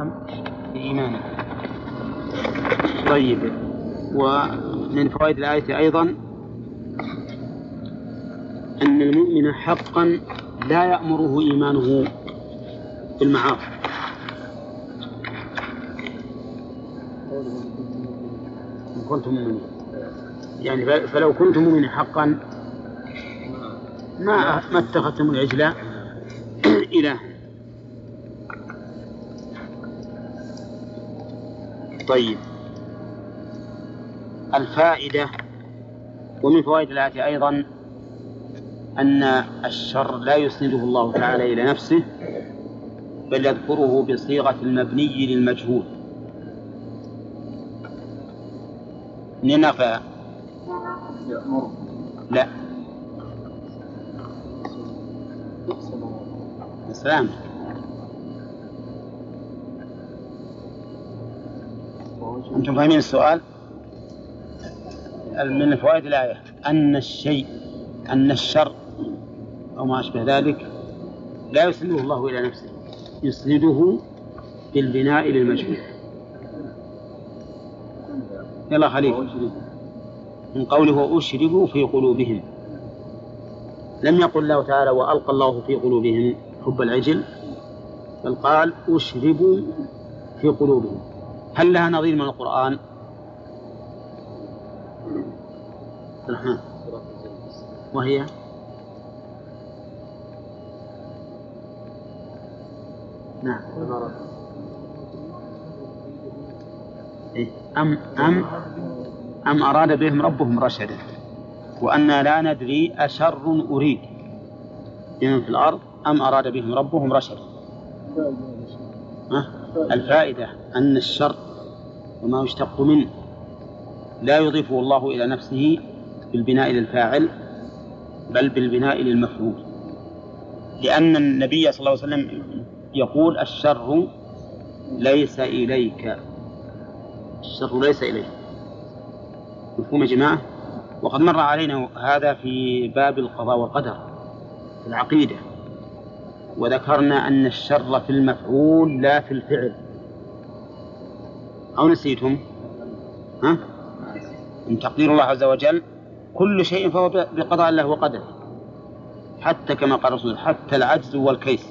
في إيمانه. طيب، ومن فوائد الآية أيضا أن المؤمن حقا لا يأمره إيمانه بالمعاصي، إن كنتم مؤمنين، يعني فلو كنتم مؤمنين حقا ما اتخذتم العجل إله. طيب، الفائدة ومن فوائد الآية أيضا أن الشر لا يسنده الله تعالى إلى نفسه، بل يذكره بصيغة المبني للمجهول. ننفى لا السلام. أنتم فاهمين السؤال؟ من فوائد الآية أن الشر أو ما أشبه ذلك لا يسنده الله إلى نفسه، يسنده بالبناء للمجهول. يلا خليفة، من قوله أشربوا في قلوبهم، لم يقل الله تعالى وألقى الله في قلوبهم حب العجل، بل قال أشربوا في قلوبهم. هل لها نظير من القرآن؟ الرحمن، وهي نعم أم أراد بهم ربهم رشدا وأنا لا ندري أشر أريد بهم في الأرض أم أراد بهم ربهم رشدا. الفائدة أن الشر وما يشتق منه لا يضيفه الله إلى نفسه بالبناء للفاعل، بل بالبناء للمفعول، لأن النبي صلى الله عليه وسلم يقول الشر ليس إليك، الشر ليس إليك. مفهوم يا جماعة؟ وقد مر علينا هذا في باب القضاء والقدر في العقيدة، وذكرنا أن الشر في المفعول لا في الفعل، أو نسيتم؟ من تقدير الله عز وجل كل شيء فهو بقضاء الله وقدر، حتى كما قال الرسول حتى العجز والكيس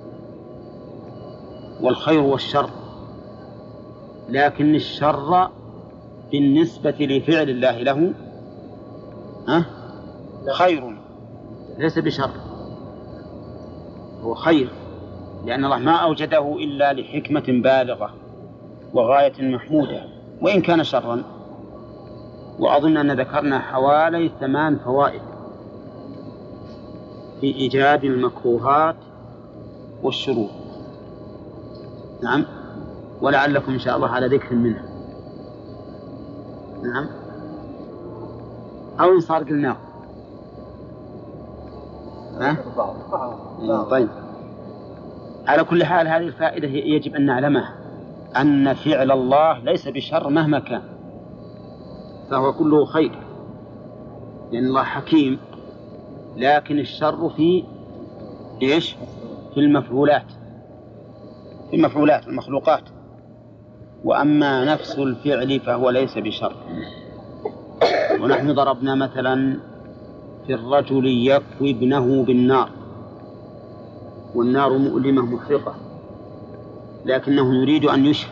والخير والشر، لكن الشر بالنسبة لفعل الله له خير ليس بشر، هو خير، لأن الله ما أوجده إلا لحكمة بالغة وغاية محمودة وإن كان شرا. وأظن أن ذكرنا حوالي 8 فوائد في إيجاد المكروهات والشرور. نعم، ولعلكم إن شاء الله على ذكر منها. نعم، أو إن صار قلناه. طيب، على كل حال هذه الفائدة يجب أن نعلمها، أن فعل الله ليس بشر مهما كان، فهو كله خير، لأن الله حكيم، لكن الشر في إيش؟ في المفعولات، في المفعولات المخلوقات، وأما نفس الفعل فهو ليس بشر. ونحن ضربنا مثلا في الرجل يكوي ابنه بالنار، والنار مؤلمة محرقة، لكنه يريد أن يشفى،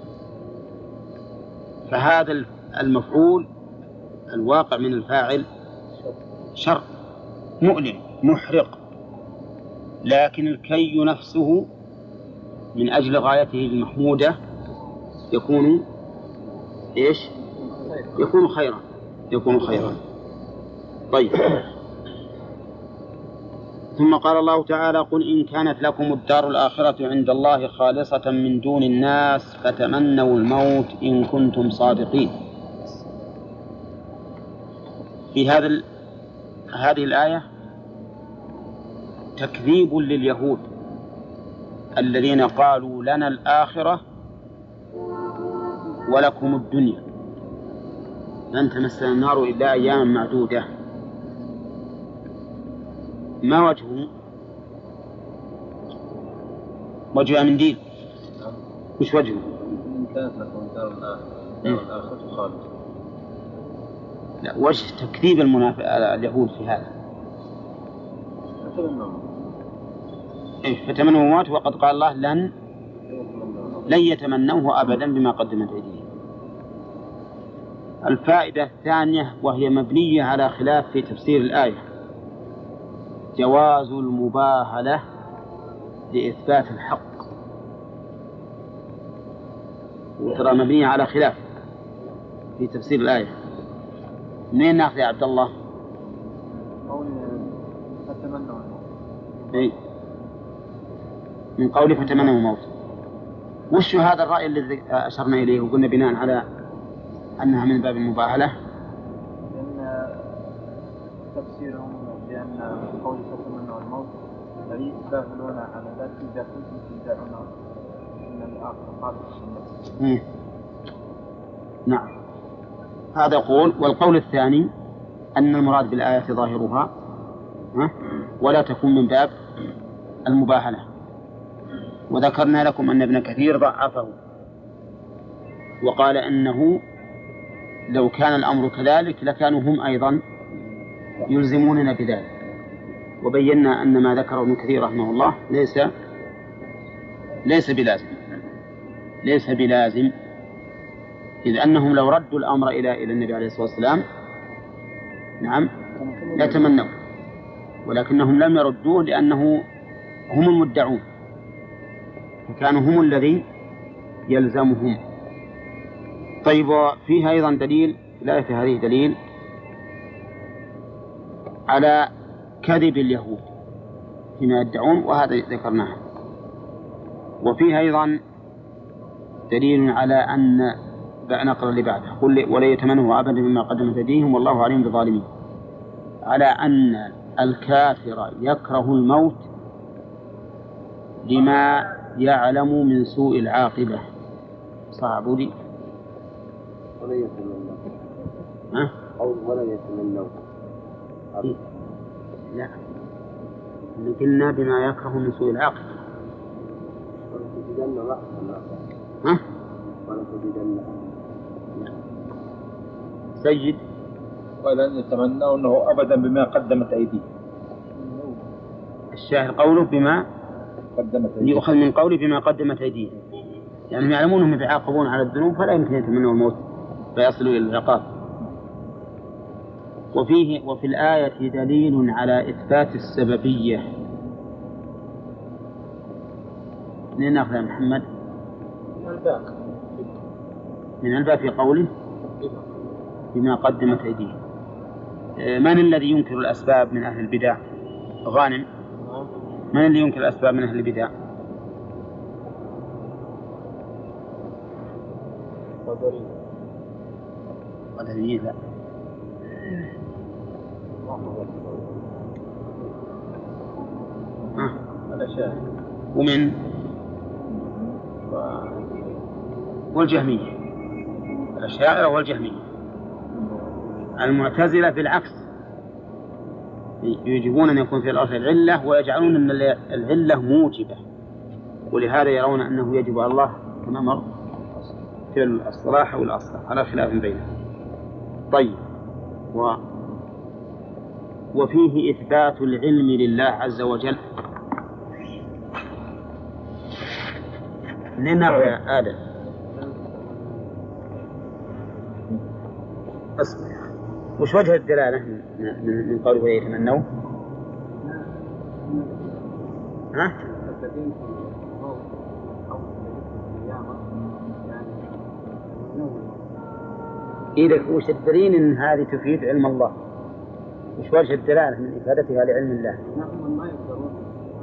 فهذا المفعول الواقع من الفاعل شر مؤلم محرق، لكن الكي نفسه من أجل غايته المحمودة يكون إيش؟ يكون خيرا، يكون خيرا. طيب، ثم قال الله تعالى قل إن كانت لكم الدار الآخرة عند الله خالصة من دون الناس فتمنوا الموت إن كنتم صادقين. في هذه الآية تكذيب لليهود الذين قالوا لنا الآخرة ولكم الدنيا لن تمسنا النار إلا أياما معدودة. ما وجهه؟ وجه منديل. وش وجهه؟ إن كانت لكم دار الآخرة خالصة. لا، وجه تكذيب اليهود في هذا. فتمنوا الموت وقد قال الله لن يتمنوه أبدا بما قدمت أيديهم. الفائدة الثانية وهي مبنية على خلاف في تفسير الآية، جواز المباهلة لإثبات الحق، وترى مبنية على خلاف في تفسير الآية. منين ناخذ يا عبد الله؟ من قوله فتمنوا الموت. وش هذا الرأي الذي أشرنا إليه وقلنا بناء على أنها من باب المباهلة؟ لأن تفسيرهم بأن قول فتمنوا الموت الذي يباهلون على ذلك داخلهم يدعون أن الآخر خالص. نعم، هذا قول. والقول الثاني أن المراد بالآية ظاهرها ولا تكون من باب المباهلة. وذكرنا لكم أن ابن كثير ضعفه وقال أنه لو كان الأمر كذلك لكانوا هم أيضا يلزموننا بذلك، وبينا أن ما ذكره ابن كثير رحمه الله ليس بلازم، إذ أنهم لو ردوا الأمر إلى النبي عليه الصلاة والسلام نعم لا تمنوا، ولكنهم لم يردوه لأنه هم المدعون، فكانوا هم الذين يلزمهم. طيب، فيها أيضا دليل، لا في هذه دليل على كذب اليهود فيما يدعون، وهذا ذكرناه. وفيها أيضا دليل على أن نقرأ اللي بعده، قل ولا يتمنوا أبدا مما قدمت أيديهم والله عليم بالظالمين، على أن الكافر يكره الموت لما يعلم من سوء العاقبة. صعب لي ولا يتمنوا ولا يتمنوا لا، قلنا بما يكره من سوء العاقبة. سيد ولن يتمنوا أنه أبدا بما قدمت أيديهم. الشاهد قوله بما قدمت أيديهم، يؤخذ من قوله بما قدمت أيديهم، يعني يعلمون أنهم يتعاقبون على الذنوب فلا يمكن يتمنوا الموت فيصلوا إلى العقاب. وفي الآية دليل على إثبات السببية. منين نأخذ يا محمد؟ من الباب في قوله بما قدمت أيديهم. من الذي ينكر الأسباب من أهل البدع؟ غانم. من اللي ينكر الأسباب من أهل البدع؟ قدرية. لا، ومن والجهمية، الأشاعرة والجهمية. المعتزلة بالعكس يجبون أن يكون في الأرض العلة ويجعلون أن العلة موجبة، ولهذا يرون أنه يجب على الله كما مر في الصلاح والأصلاح على خلاف بينهم. طيب، وفيه إثبات العلم لله عز وجل. منين يا آدم؟ أصبح. وش وجه الدلالة من قوله ولا يتمنوا؟ إذا وش الدليل إن هذه تفيد علم الله؟ وش وجه الدلالة من إفادتها لعلم الله؟ ما يقدرون.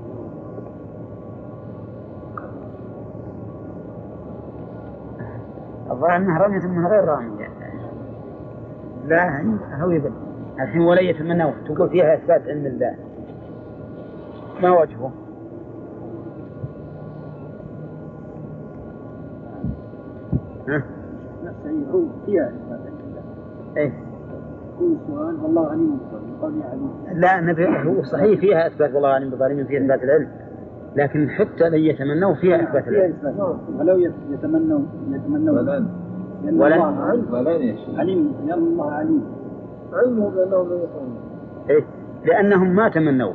الظاهر أنها رمية من غير رامية. لا، هو يبدأ الحين ولا يتمنوا تقول فيها إثبات علم الله، ما وجهه؟ هو فيها إثبات علم الله. إيه؟ كل سؤال والله عليم بالظالمين. لا، هو صحيح فيها إثبات والله عليم بالظالمين، فيها إثبات العلم، لكن حتى لن يتمنوا فيها إثبات العلم. ولو يتمنوا ولن عليم، لأن الله عليم علمه بأنهم لا يفعلون. إيه؟ لأنهم ما تمنوا،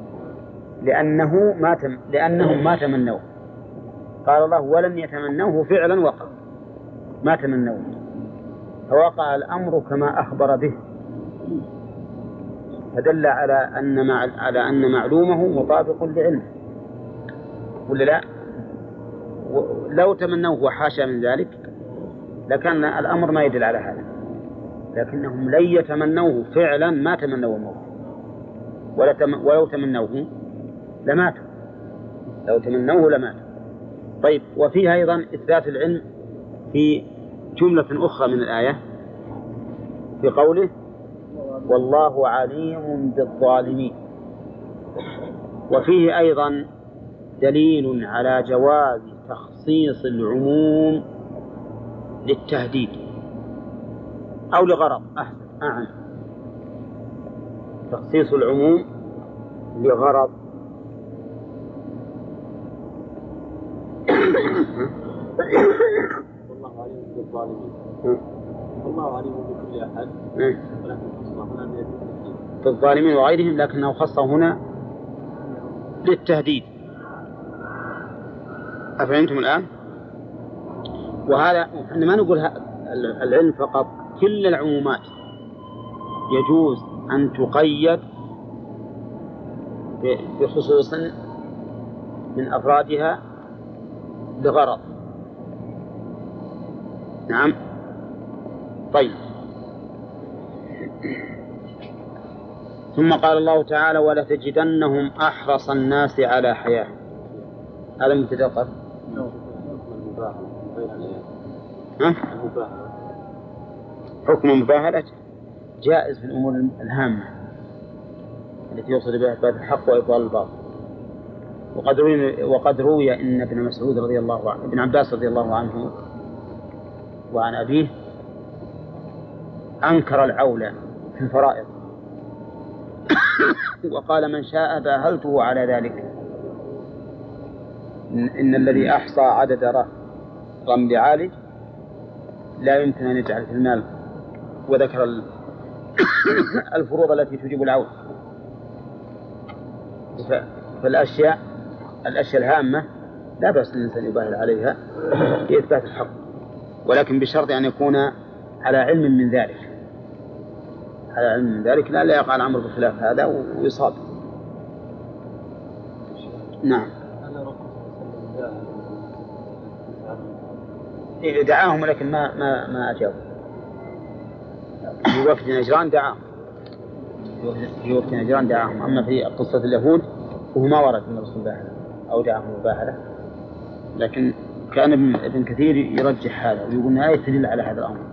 لأنهم ما تمنوا. قال الله ولن يتمنوه فعلا وقع، ما تمنوه، فوقع الأمر كما أخبر به، فدل على أن معلومه مطابق لعلمه، ولا لا؟ لو تمنوه وحاشا من ذلك لكان الأمر ما يدل على هذا، لكنهم لن يتمنوه فعلا، ما تمنوا الموت، ولو تمنوه لماتوا، لو تمنوه لماتوا. طيب، وفيها أيضا إثبات العلم في جملة أخرى من الآية في قوله والله عليم بالظالمين. وفيه أيضا دليل على جواز تخصيص العموم للتهديد أو لغرض، أعم تخصيص العموم لغرض. والله عليم بالظالمين، والله عليم بكل أحد، ولكن خصه هنا بالظالمين وغيرهم، لكنه خصه هنا للتهديد. أفهمتم الآن؟ وهذا عندما نقول العلم فقط، كل العمومات يجوز أن تقيد بخصوص من أفرادها بغرض. نعم. طيب، ثم قال الله تعالى ولتجدنهم أحرص الناس على حياة. هذا متدقق. حكم المباهلة جائز في الأمور الهامة التي يوصل بها إثبات الحق وإبطال الباطل. وقد روي أن ابن مسعود رضي الله عنه، ابن عباس رضي الله عنه وعن أبيه، أنكر العول في الفرائض وقال من شاء باهلته على ذلك، إن الذي أحصى عدد رمل عالج لا يمكن أن يجعل في المال، وذكر الفروض التي تجيب العون. فالأشياء الهامة لا بأس الإنسان يباهل عليها في إثبات الحق، ولكن بشرط أن يكون على علم من ذلك، على علم من ذلك، لا يقع الأمر بخلاف هذا ويصاب. نعم. دعاهم ولكن ما أجابوا. في وقت نجران دعاهم، أما في قصة اليهود وهو ما ورد من رسول الله أو دعاهم مباهلة، لكن كان ابن كثير يرجح هذا ويقول أنها يدل على هذا الأمر.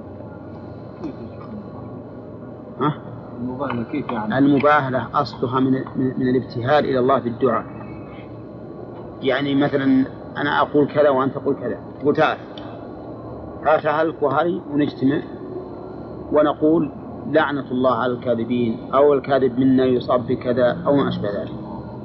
المباهلة كيف يعني؟ المباهلة أصلها من الابتهال إلى الله بالدعاء. يعني مثلا أنا أقول كذا وأنت تقول كذا، تقول تعال وهري ونجتمع ونقول لعنة الله على الكاذبين، أو الكاذب منا يصاب بكذا أو ما أشبه ذلك.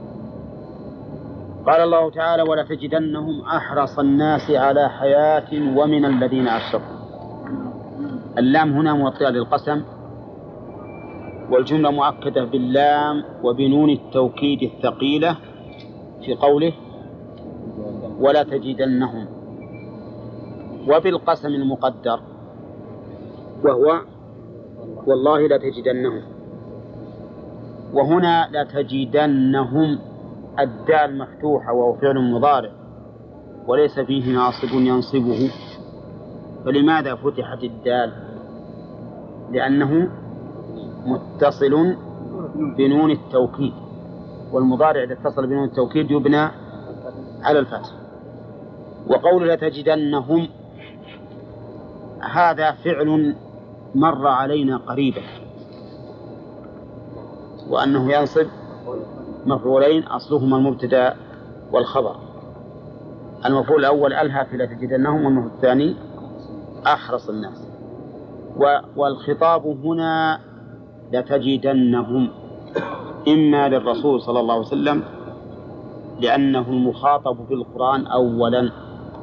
قال الله تعالى ولتجدنهم أحرص الناس على حياة ومن الذين أشركوا. اللام هنا موطئة للقسم، والجملة مؤكدة باللام وبنون التوكيد الثقيلة في قوله ولا تجدنهم، وبالقسم المقدر وهو والله لا تجدنهم. وهنا لا تجدنهم الدال مفتوحة وهو فعل مضارع وليس فيه ناصب ينصبه. فلماذا فتحت الدال؟ لأنه متصل بنون التوكيد، والمضارع إذا اتصل بنون التوكيد يبنى على الفتح. وقول لتجدنهم هذا فعل مر علينا قريبا، وأنه ينصب مفعولين أصلهما المبتدأ والخبر. المفعول الأول ألهى في لتجدنهم، والمفعول الثاني أحرص الناس. والخطاب هنا لتجدنهم إما للرسول صلى الله عليه وسلم لأنه المخاطب بالقرآن أولا،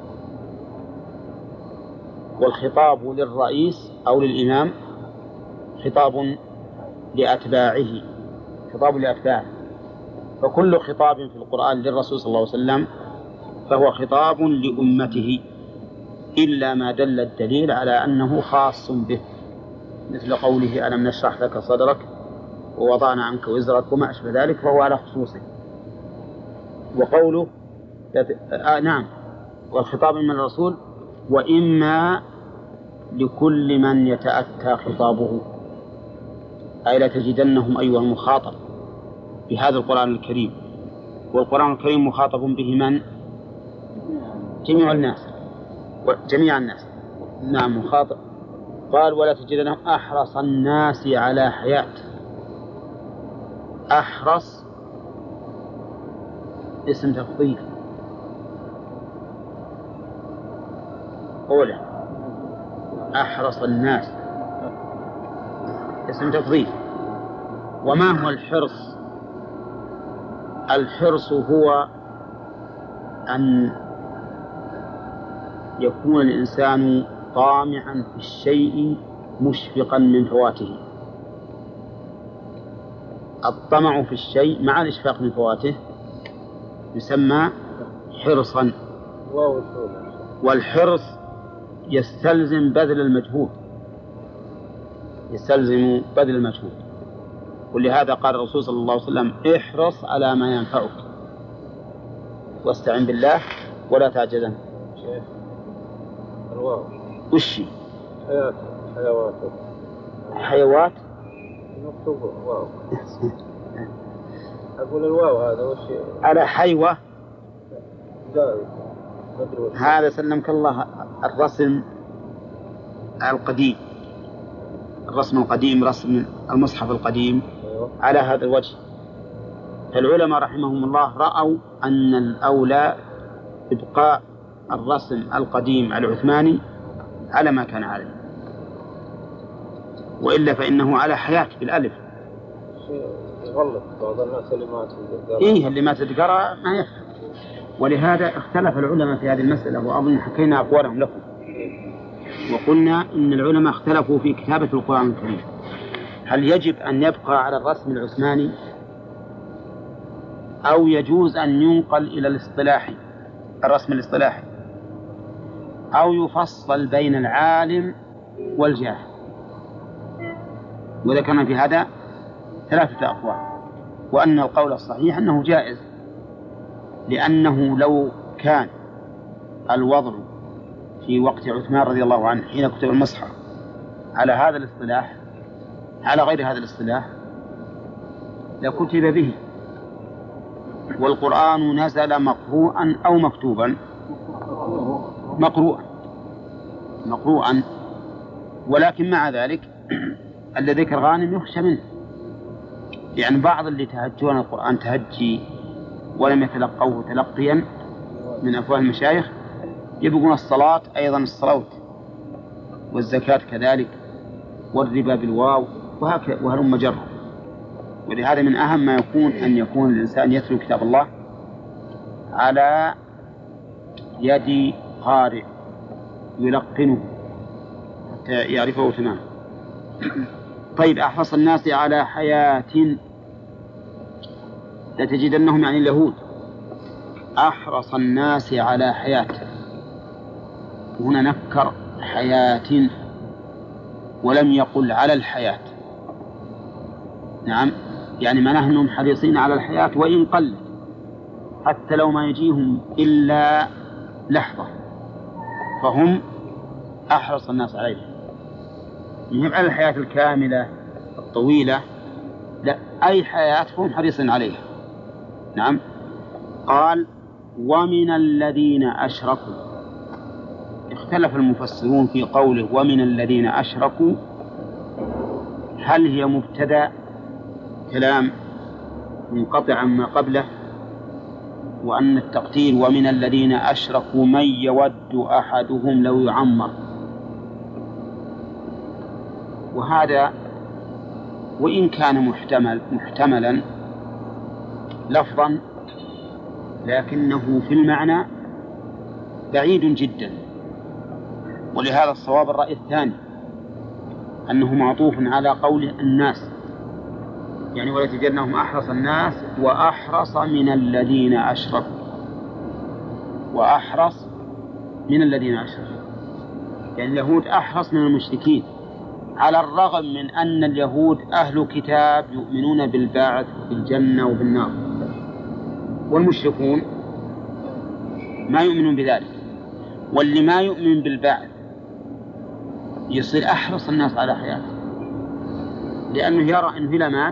والخطاب للرئيس أو للإمام خطاب لأتباعه، خطاب لأتباعه. فكل خطاب في القرآن للرسول صلى الله عليه وسلم فهو خطاب لأمته، إلا ما دل الدليل على أنه خاص به، مثل قوله ألم نشرح لك صدرك ووضعنا عنك وزرك وما أشبه ذلك، فهو على خصوصه. وقوله نعم، والخطاب من الرسول وإما لكل من يتأتى خطابه، أي لتجدنهم أيها المخاطب بهذا القرآن الكريم. والقرآن الكريم مخاطب به من؟ جميع الناس، جميع الناس. نعم مخاطب. قال ولا تجدنهم أحرص الناس على حياة. أحرص اسم تفضيل، أولا أحرص الناس اسم تفضيل. وما هو الحرص؟ الحرص هو أن يكون الإنسان طامعا في الشيء مشفقا من فواته. الطمع في الشيء مع الإشفاق من فواته يسمى حرصا. والحرص يستلزم بذل المجهود، يستلزم بذل المجهود. ولهذا قال الرسول صلى الله عليه وسلم احرص على ما ينفعك واستعن بالله ولا تعجزن. الواو وش حيوات مكتوب واو. أقول الواو هذا وش على حيوة هذا سلمك الله الرسم القديم، الرسم القديم، رسم المصحف القديم على هذا الوجه. فالعلماء رحمهم الله رأوا أن الأولى إبقاء الرسم القديم العثماني على ما كان عليه، وإلا فإنه على حياة بالألف. يغلط بعض الناس اللي ما تتقرأ ما يفهم. ولهذا اختلف العلماء في هذه المسألة، وأظن حكينا أقوالهم لكم. وقلنا إن العلماء اختلفوا في كتابة القرآن الكريم، هل يجب أن يبقى على الرسم العثماني أو يجوز أن ينقل إلى الاصطلاحي، الرسم الاصطلاحي، أو يفصل بين العالم والجاهل. وذكرنا في هذا 3 أقوال، وأن القول الصحيح أنه جائز، لأنه لو كان الوضع في وقت عثمان رضي الله عنه حين كتب المصحف على هذا الاصطلاح على غير هذا الاصطلاح لكتب به. والقرآن نزل مقروءا أو مكتوبا؟ مقروءا. ولكن مع ذلك الذي ذكر غانم يخشى منه، يعني بعض اللي تهجون القرآن تهجي ولم يتلقوه تلقيا من أفواه المشايخ يبقون الصلاة أيضا الصلاة والزكاة كذلك والربا بالواو وهلم جرا. ولهذا من أهم ما يكون أن يكون الإنسان يتلو كتاب الله على يد قارئ يلقنه حتى يعرفه تماما. طيب أحرص الناس على حياة لتجدنهم يعني اليهود أحرص الناس على حياة، هنا نكر حياة ولم يقل على الحياة. نعم، يعني معناه أنهم حريصين على الحياة وإن قل، حتى لو ما يجيهم إلا لحظة فهم أحرص الناس عليها. يجب على الحياة الكاملة الطويلة، لا، أي حياة هم حريصين عليها. نعم. قال ومن الذين أشركوا، اختلف المفسرون في قوله ومن الذين أشركوا، هل هي مبتدأ كلام منقطع عما قبله، وأن التقدير ومن الذين أشركوا من يود أحدهم لو يعمر، وهذا وإن كان محتملا لفظا لكنه في المعنى بعيد جدا. ولهذا الصواب الرأي الثاني أنه معطوف على قول الناس، يعني ولتجدنهم أحرص الناس وأحرص من الذين أشركوا، وأحرص من الذين أشركوا، يعني اليهود أحرص من المشركين، على الرغم من أن اليهود أهل كتاب يؤمنون بالبعث بالجنة وبالنار، والمشركون ما يؤمنون بذلك. واللي ما يؤمن بالبعث يصير أحرص الناس على حياته، لأنه يرى أنه إذا مات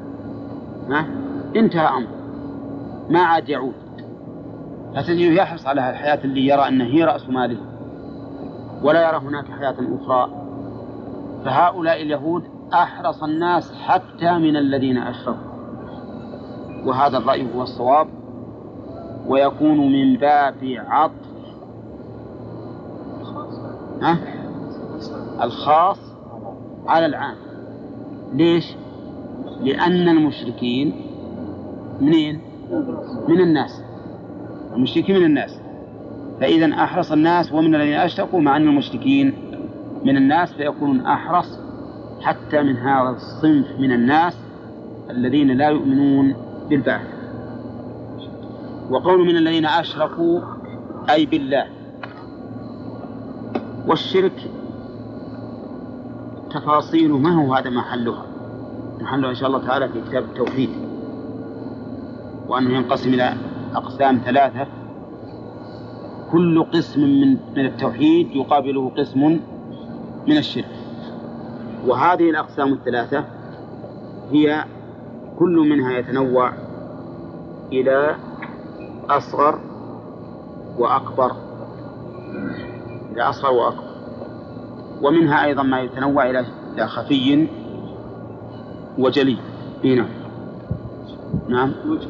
انتهى أمره ما عاد يعود، فتجده يحرص على الحياة اللي يرى أنها هي رأس ماله، ولا يرى هناك حياة أخرى. فهؤلاء اليهود أحرص الناس حتى من الذين أشركوا، وهذا الرأي هو الصواب، ويكون من باب عطف الخاص على العام. ليش؟ لأن المشركين منين؟ من الناس، المشركين من الناس، فإذا أحرص الناس ومن الذين أشركوا، مع أن المشركين من الناس، فيكون أحرص حتى من هذا الصنف من الناس الذين لا يؤمنون بالبعث. وقول من الذين أشركوا أي بالله. والشرك تفاصيله ما هو هذا محلها إن شاء الله تعالى في كتاب التوحيد، وأنه ينقسم إلى أقسام ثلاثة، كل قسم من التوحيد يقابله قسم من الشرك. وهذه الأقسام الثلاثة هي كل منها يتنوع إلى أصغر وأكبر، ومنها أيضا ما يتنوع إلى خفي وجلي. هنا نعم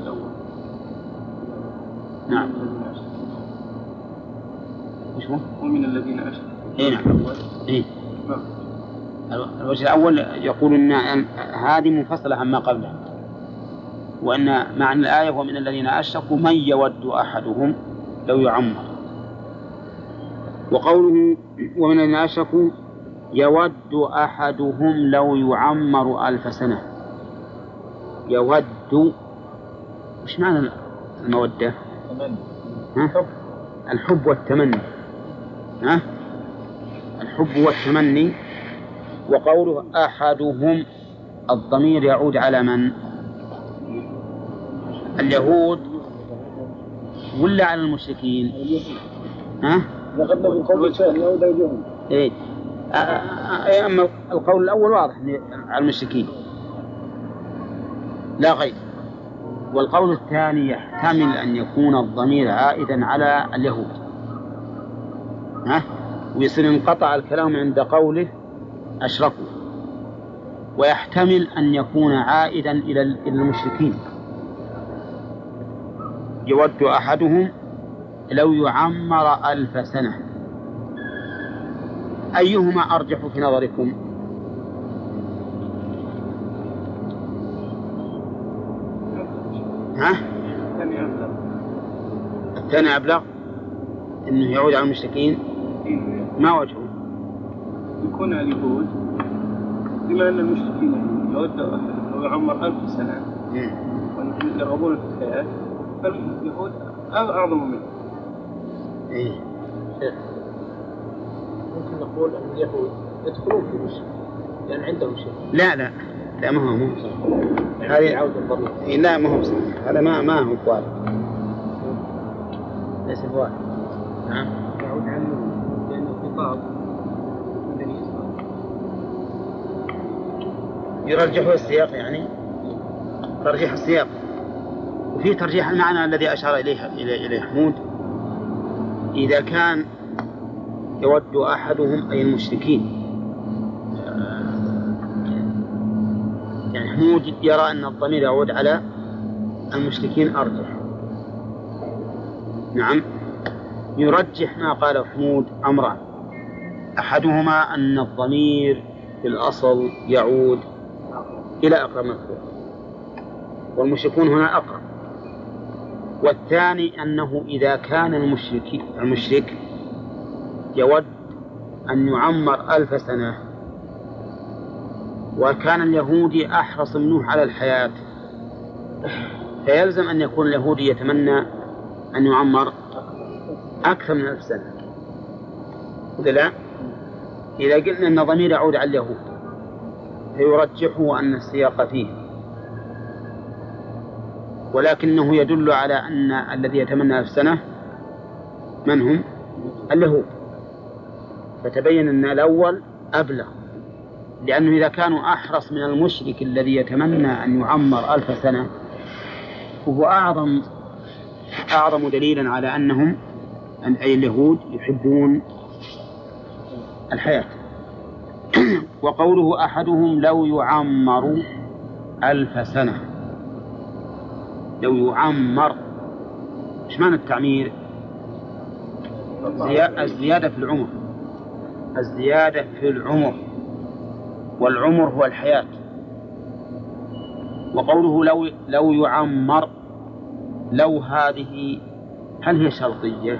نعم ومن الذين أشركوا. نعم. الوجه الأول يقول إن هذه منفصلة عما قبلها، وأن معنى الآية ومن الذين أشركوا من يود أحدهم لو يعمر. وقوله ومن الذين أشركوا يود أحدهم لو يعمر 1000 سنة. يود، وش معنى المودة؟ الحب والتمني. الحب والتمني. وقوله أحدهم الضمير يعود على من؟ اليهود ولا على المشركين؟ إيه. أما القول الأول واضح على المشركين لا غير، والقول الثاني يحتمل أن يكون الضمير عائدا على اليهود، ويصير انقطع الكلام عند قوله أشركوا، ويحتمل أن يكون عائدا إلى المشركين. يود أحدهم لو يعمر 1000 سنة. أيهما أرجح في نظركم؟ الثاني أبلغ أنه يعود على المشركين. ما وجهه؟ يكون على اليهود، بما أن المشركين يود أحدهم لو يعمر 1000 سنة ويرغبون في الحياة، فاليهود أعظم منه. ممكن نقول أن اليهود يدخلون في الشرك لأن عندهم شرك. لا ما هو هذه عودة الضمير. لا ما هو صحيح، هذا ما هو واحد، ليس واحد. نعم يعود عنه لأنه خطاب يرجحه السياق، يعني ترجيح السياق، وفي ترجيح المعنى الذي أشار إليه حمود. إذا كان يود أحدهم أي المشركين، يعني حمود يرى أن الضمير يعود على المشركين أرجح. نعم، يرجح ما قال حمود أمران، أحدهما أن الضمير في الأصل يعود إلى أقرب مذكور، والمشركون هنا أقرب، والثاني أنه إذا كان المشرك يود أن يعمر 1000 سنة، وكان اليهودي أحرص منه على الحياة، فيلزم أن يكون اليهودي يتمنى أن يعمر أكثر من 1000 سنة، ولا لا؟ إذا قلنا أن ضمير يعود على اليهود فيرجحه أن السياق فيه، ولكنه يدل على أن الذي يتمنى 1000 سنة من هم؟ اليهود، فتبين أن الأول أبلغ، لأنه إذا كانوا أحرص من المشرك الذي يتمنى أن يعمر 1000 سنة فهو أعظم دليلا على أنهم أي اليهود يحبون الحياة. وقوله أحدهم لو يعمر 1000 سنة، لو يعمر، إيش معنى التعمير؟ الزيادة في العمر، الزيادة في العمر، والعمر هو الحياة. وقوله لو يعمر، لو هذه هل هي شرطية؟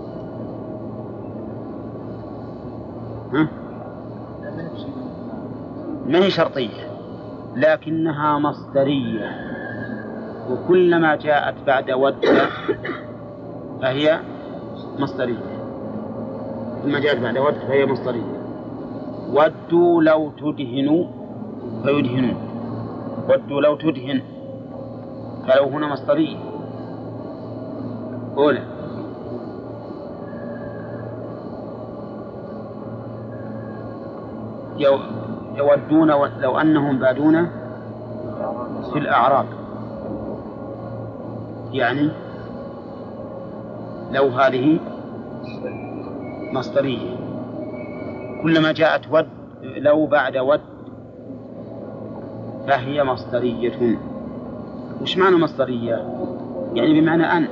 ما هي شرطية، لكنها مصدرية، وكلما جاءت بعد ود فهي مصدرية، كلما جاءت بعد ود فهي مصدرية. ودوا لو تدهنوا فيدهنون، ودوا لو تدهن، فلو هنا مصدرية أولى. يودون لو أنهم بادون في الأعراب، يعني لو هذه مصدرية، كلما جاءت ود لو بعد ود فهي مصدرية. وش معنى مصدرية؟ يعني بمعنى أن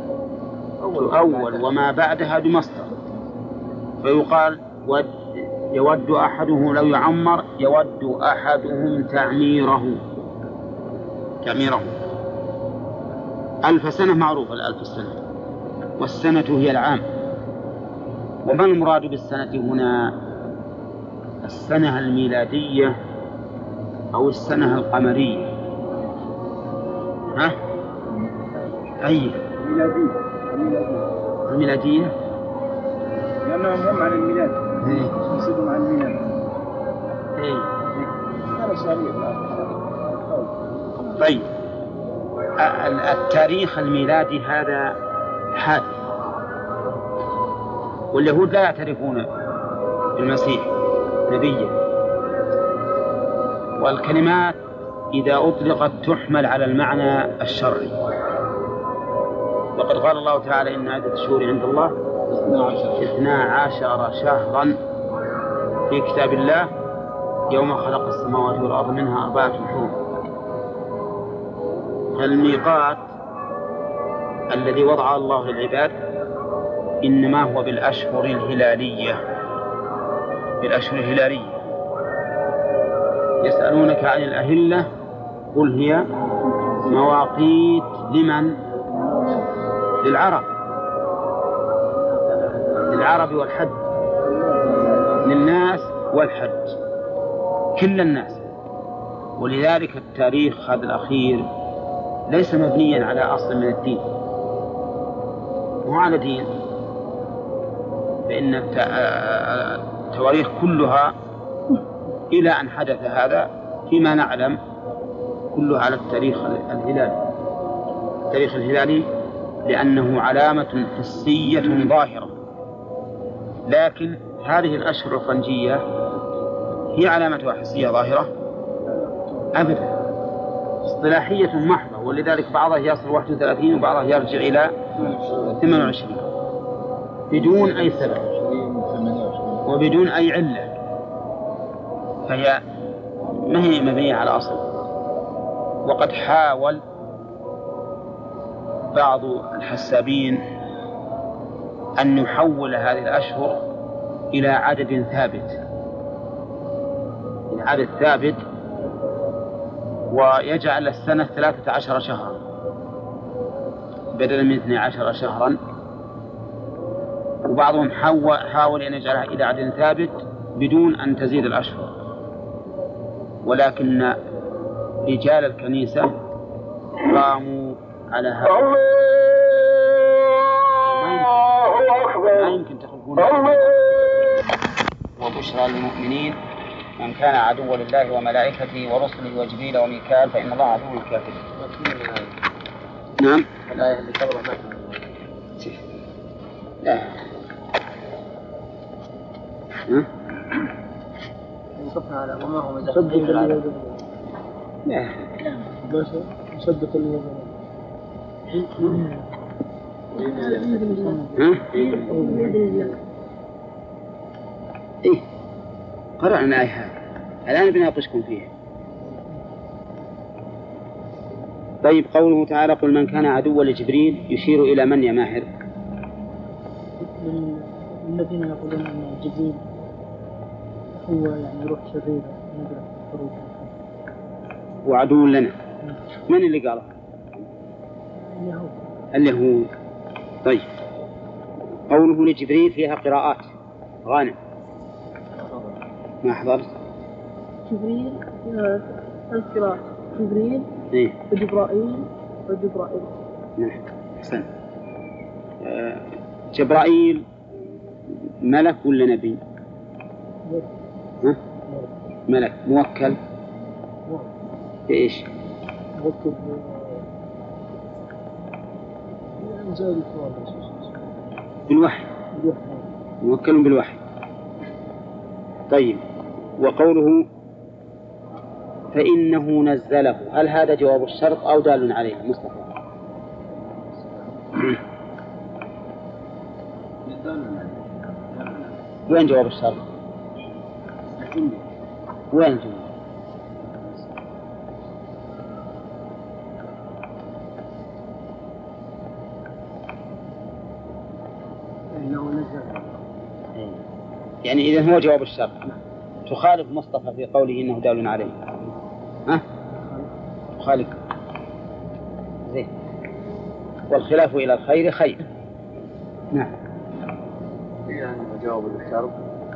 تؤول وما بعدها بمصدر، فيقال يود أحدهم لو يعمر، يود أحدهم تعميره. 1000 سنة معروفة، 1000 سنة، والسنة هي العام. وما المراد بالسنة هنا؟ السنة الميلادية أو السنة القمرية؟ ها؟ أي الميلادية، لأنهم هم عن الميلاد، يقصدون عن الميلاد. طيب، التاريخ الميلادي هذا حادث، واليهود لا يعترفون بالمسيح نبيا، والكلمات إذا أطلقت تحمل على المعنى الشرعي. وقد قال الله تعالى إن عدة الشهور عند الله 12 شهرا في كتاب الله يوم خلق السماوات والأرض منها 4 حرم. فالميقات الذي وضعه الله للعباد إنما هو بالأشهر الهلالية، بالأشهر الهلالية. يسألونك عن الأهلة قل هي مواقيت لمن؟ للعرب والحج، للناس والحج، كل الناس. ولذلك التاريخ هذا الأخير ليس مبنيا على أصل من الدين، مو على دين، فإن التواريخ كلها إلى أن حدث هذا فيما نعلم كلها على التاريخ الهلالي. التاريخ الهلالي لأنه علامة حسية ظاهرة، لكن هذه الأشهر الفرنجية هي علامتها حسية ظاهرة أبدا، اصطلاحية محضة. ولذلك بعضها يصل 31 وبعضها يرجع إلى 28 بدون أي سبب وبدون أي علة، فهي ما هي مبنية على أصل. وقد حاول بعض الحسابين أن يحول هذه الأشهر إلى عدد ثابت، عدد ثابت، ويجعل السنة 13 شهرا بدلا من 12 شهرا، وبعضهم حاول أن يجعلها إلى عدد ثابت بدون أن تزيد الأشهر، ولكن رجال الكنيسة قاموا على هذا. ما يمكن تخلفون وبشرى للمؤمنين من كان عدوا لله وملائكته ورسله وجبريل وميكال فإن الله عدو للكافرين. نعم. الآية اللي قبلها ما لا. وقفنا على وما هو مصدق الذي لا مصدق الذي إيه قرأنا آية هذه الآن بناقشكم فيها. طيب قوله تعالى قل من كان عدوا لجبريل يشير إلى من يا ماهر؟ الذين يقولون أن جبريل هو يعني روح شريرة نزلت خروج وعدو لنا. من اللي قاله؟ اليهود. طيب قوله لجبريل فيها قراءات. غانم ما حضرت؟ جبريل القراءة جبريل إيه؟ وجبرائيل وجبرائيل. نعم أحسن. جبرائيل ملك ولا نبي؟ ملك موكل بإيش؟ موكل بالوحي. موكل بالوحي. طيب وقوله فإنه نزله، هل هذا جواب الشرط أو دال عليه مصطفى؟ وين جواب الشرط؟ وين جواب؟ إنه نزل. يعني إذن هو جواب الشرط. تخالف مصطفى في قوله إنه دال عليه. ها؟ تخالف. زين. والخلاف إلى الخير خير. نعم. يعني جواب الشرط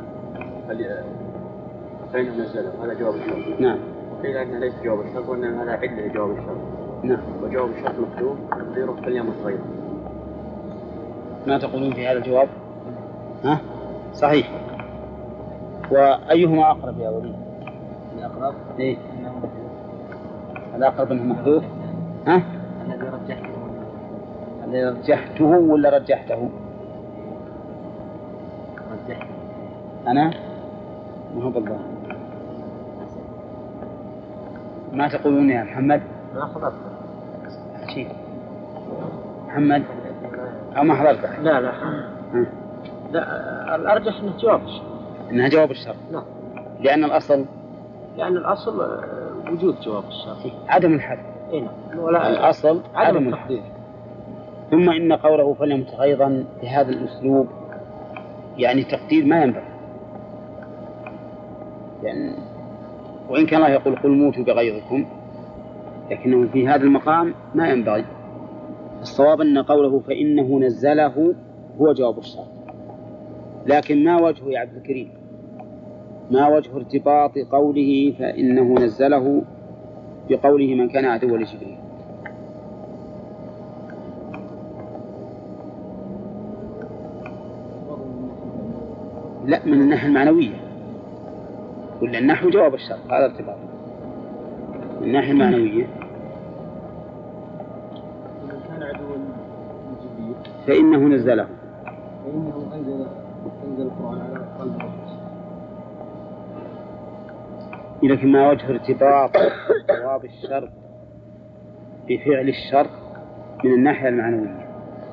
فإنه نزله هذا جواب الشرط. نعم. وقيل أنه ليس جواب الشرط وأن هذا علة جواب الشرط. نعم. وجواب الشرط مكتوب غيره في اليوم الغير. ما تقولون في هذا الجواب؟ ها؟ صحيح. وأيهما أقرب يا وليد؟ الأقرب إيه؟ الأقرب أنه محذوف. ها؟ الذي رجحته ولا رجحته؟ رجحته. أنا؟ ما هو بالله. ما تقولون يا محمد؟ ما حضرت. شيء. محمد؟ أو ما حضرت؟ لا لا الأرجح أنه جواب الشرط. إنها جواب الشرط. نعم. لأن الأصل وجود جواب الشرط. عدم الحذف. إيه ولا الأصل عدم الحذف. ثم إن قوله فليمت أيضا بهذا الأسلوب يعني تقدير ما ينبغي. يعني وإن كان الله يقول قل موتوا بغيظكم، لكنه في هذا المقام ما ينبغي. الصواب أن قوله فإنه نزله هو جواب الشرط. لكن ما وجهه يا عبد الكريم؟ ما وجه ارتباط قوله فإنه نزله بقوله من كان عدوا لجبريل؟ لا من الناحية المعنوية، ولا النحو جواب الشرط هذا ارتباط. من الناحية المعنوية فإنه نزله، فإنه أنزل القرآن على قلب الرسول. لكن ما وجه ارتباط جواب الشرط بفعل الشرط من الناحية المعنوية؟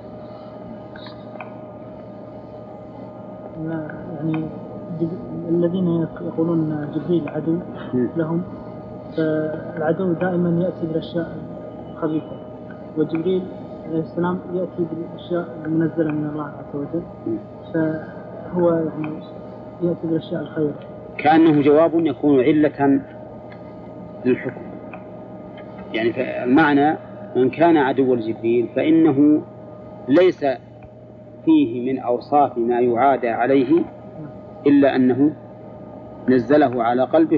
يعني الذين يقولون جبريل عدو لهم، فالعدو دائما يأتي بالأشياء الخبيثة، وجبريل عليه السلام يأتي بالأشياء المنزلة من الله عز وجل، فهو يعني يأتي بالأشياء الخير. كأنه جواب يكون علة للحكم. يعني المعنى من كان عدو لجبريل فإنه ليس فيه من أوصاف ما يعادى عليه إلا أنه نزله على قلبك،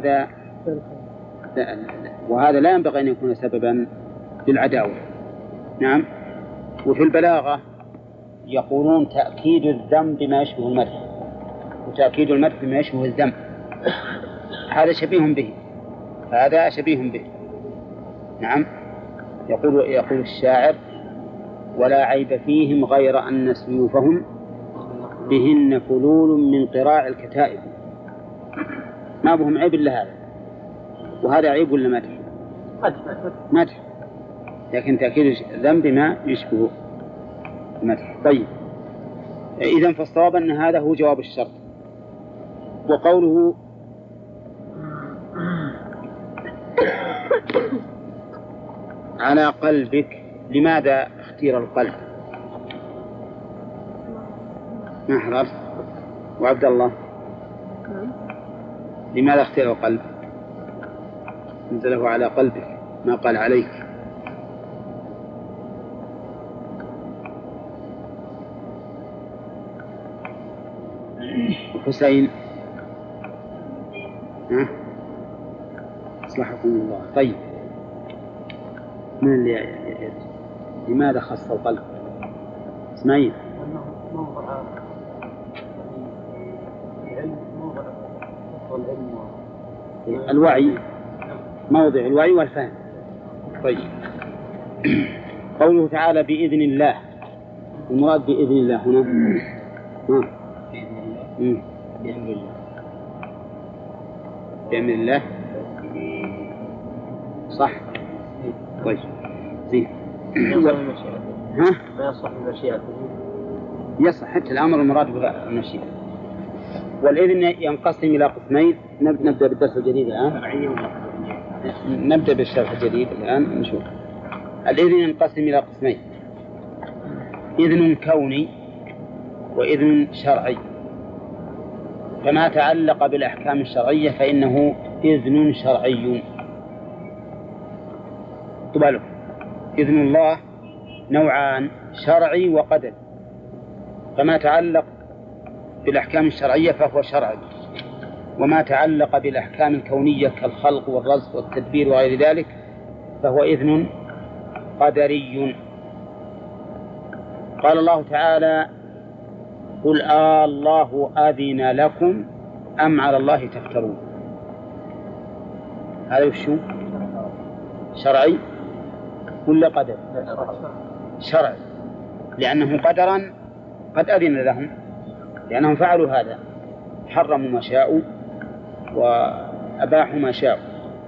وهذا لا ينبغي أن يكون سببا للعداوة. نعم. وفي البلاغة يقولون تأكيد الذم بما يشبه المدح، وتأكيد المدح بما يشبه الذم، هذا شبيه به، هذا شبيه به. نعم. يقول الشاعر: ولا عيب فيهم غير أن سيوفهم بهن فلول من قراع الكتائب. ما بهم عيب إلا هذا، وهذا عيب ولا مدح؟ مدح، لكن تأكيد الذنب ما يشبه المدح. طيب، إذن فالصواب أن هذا هو جواب الشرط. وقوله على قلبك، لماذا اختير القلب؟ ما حرر وعبد الله، لماذا اختير القلب؟ نزله على قلبك، ما قال عليك. حسين، أصلحكم الله. طيب، من اللي لماذا خص القلب؟ اسماعيل. الوعي، موضع الوعي والفهم. طيب، قوله تعالى بإذن الله، المراد بإذن الله هنا بأمر الله، بأمر الله، صح؟ طيب، زين. ما يصح المشيئة، يصح حتى الأمر المراد بالمشيئة. والإذن ينقسم إلى قسمين. نبدأ بالدرس الجديد الآن، نبدأ بالشرح الجديد الآن نشوف. الإذن ينقسم إلى قسمين: إذن كوني وإذن شرعي. فما تعلق بالأحكام الشرعية فإنه إذن شرعي. طبعا إذن الله نوعان: شرعي وقدري. فما تعلق بالأحكام الشرعية فهو شرعي، وما تعلق بالأحكام الكونية كالخلق والرزق والتدبير وغير ذلك فهو إذن قدري. قال الله تعالى: قل الله أذن لكم أم على الله تفترون. هذا وشو؟ شرعي ولا قدر؟ شرعي، لأنه قدرا قد أذن لهم، لأنهم فعلوا هذا، حرموا ما شاءوا وأباحوا ما شاءوا.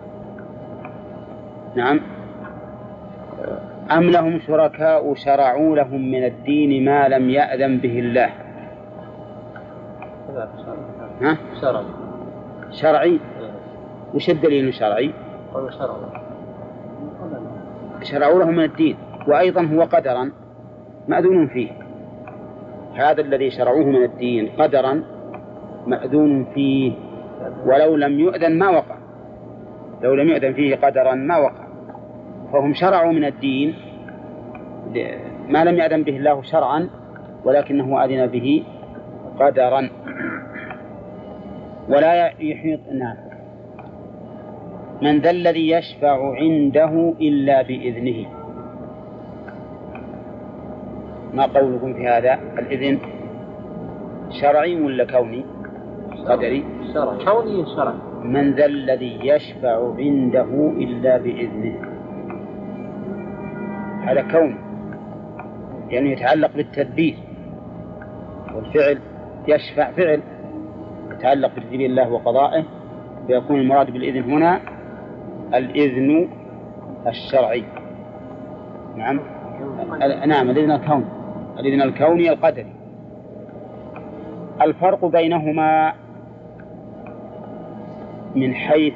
نعم. أم لهم شركاء شرعوا لهم من الدين ما لم يأذن به الله. شرعي. وش الدليل شرعي؟ شرعوا لهم من الدين، وأيضا هو قدرا مأذون فيه. هذا الذي شرعوه من الدين قدرا مأذون فيه، ولو لم يؤذن ما وقع، لو لم يؤذن فيه قدرا ما وقع. فهم شرعوا من الدين ما لم يأذن به الله شرعا، ولكنه أذن به قدرا. ولا يحيط. نعم. من ذا الذي يشفع عنده إلا بإذنه. ما قولكم في هذا؟ الإذن شرعي ولا كوني؟ قدري؟ شرعي. كوني شرعي. من ذا الذي يشفع عنده إلا بإذنه، هذا كوني، يعني يتعلق بالتدبير والفعل. يشفع فعل يتعلق بتدبير الله وقضائه، فيكون المراد بالإذن هنا الإذن الشرعي. نعم. نعم، الإذن الكوني، الإذن الكوني القدري. الفرق بينهما من حيث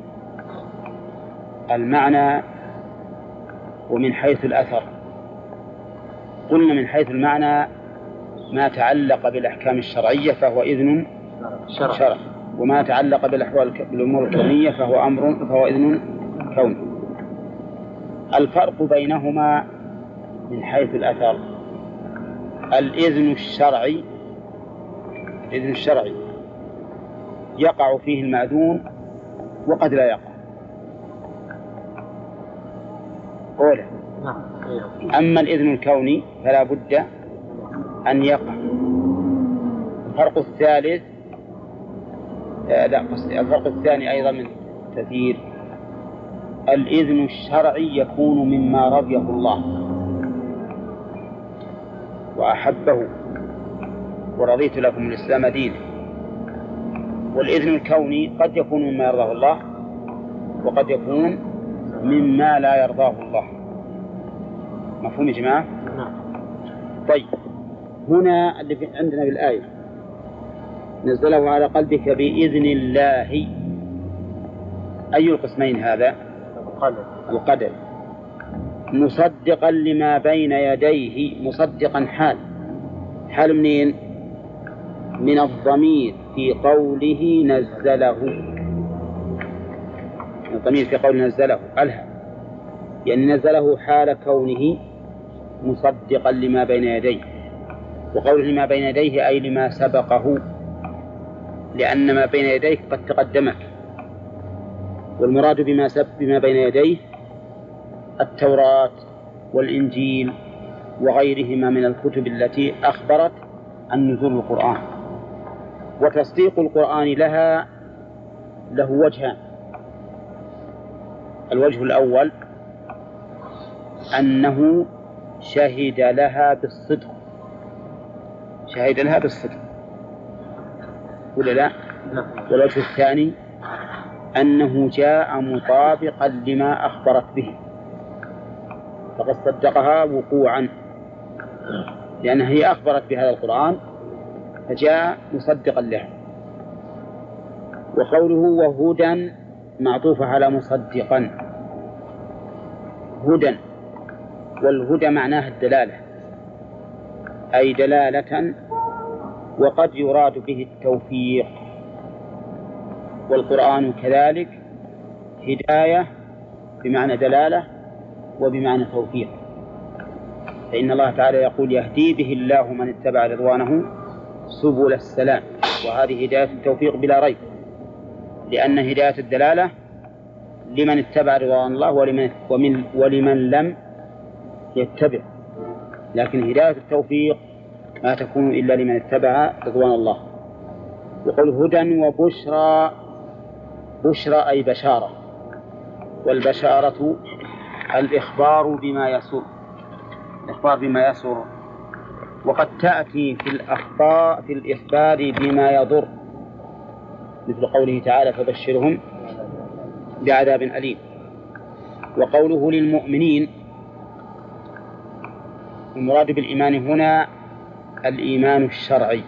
المعنى ومن حيث الأثر. قلنا من حيث المعنى ما تعلق بالأحكام الشرعية فهو إذن شرعي، وما تعلق بالأمور الكونية فهو إذن كوني. الفرق بينهما من حيث الأثر: الإذن الشرعي يقع فيه المأذون وقد لا يقع. أولا. أما الإذن الكوني فلا بد أن يقع. الفرق الثالث الفرق الثاني أيضا من كثير: الإذن الشرعي يكون مما رضيه الله وأحبه ورضيت لكم الإسلام دينا. والإذن الكوني قد يكون مما يرضاه الله وقد يكون مما لا يرضاه الله. مفهوم يا جماعة؟ طيب، هنا اللي عندنا بالآية: نزله على قلبك بإذن الله. أي القسمين هذا؟ القدر. مصدقا لما بين يديه. مصدقا حال منين؟ من الضمير في قوله نزله. الضمير في قوله نزله ألها، يعني نزله حال كونه مصدقا لما بين يديه. وقوله لما بين يديه أي لما سبقه، لأن ما بين يديه قد تقدمك. والمراد بما بين يديه التوراة والإنجيل وغيرهما من الكتب التي أخبرت عن نزول القرآن. وتصديق القرآن له وجهان: الوجه الأول أنه شهد لها بالصدق ولا لا؟ والوجه الثاني أنه جاء مطابقا لما أخبرت به، فقد صدقها وقوعا، لأنها هي أخبرت بهذا القرآن فجاء مصدقا له. وقوله وهدى معطوفة على مصدقا. هدى، والهدى معناه الدلالة، أي دلالة، وقد يراد به التوفيق. والقرآن كذلك هداية بمعنى دلالة وبمعنى توفيق. فإن الله تعالى يقول: يهدي به الله من اتبع رضوانه سبل السلام. وهذه هداية التوفيق بلا ريب، لأن هداية الدلالة لمن اتبع رضوان الله ولمن لم يتبع، لكن هداية التوفيق ما تكون إلا لمن اتبع رضوان الله. وقل هدى وبشرى. بشرى أي بشارة، والبشارة الإخبار بما يسر. وقد تأتي في الإخبار بما يضر، مثل قوله تعالى: فبشرهم بعذاب أليم. وقوله للمؤمنين، المراد بالإيمان هنا الإيمان الشرعي،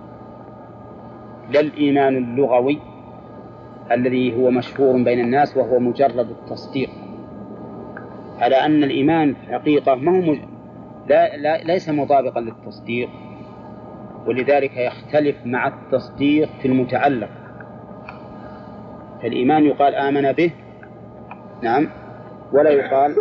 لا الإيمان اللغوي الذي هو مشهور بين الناس وهو مجرد التصديق، على أن الإيمان في الحقيقة ليس مطابقا للتصديق، ولذلك يختلف مع التصديق في المتعلق. فالإيمان يقال آمن به، نعم، ولا يقال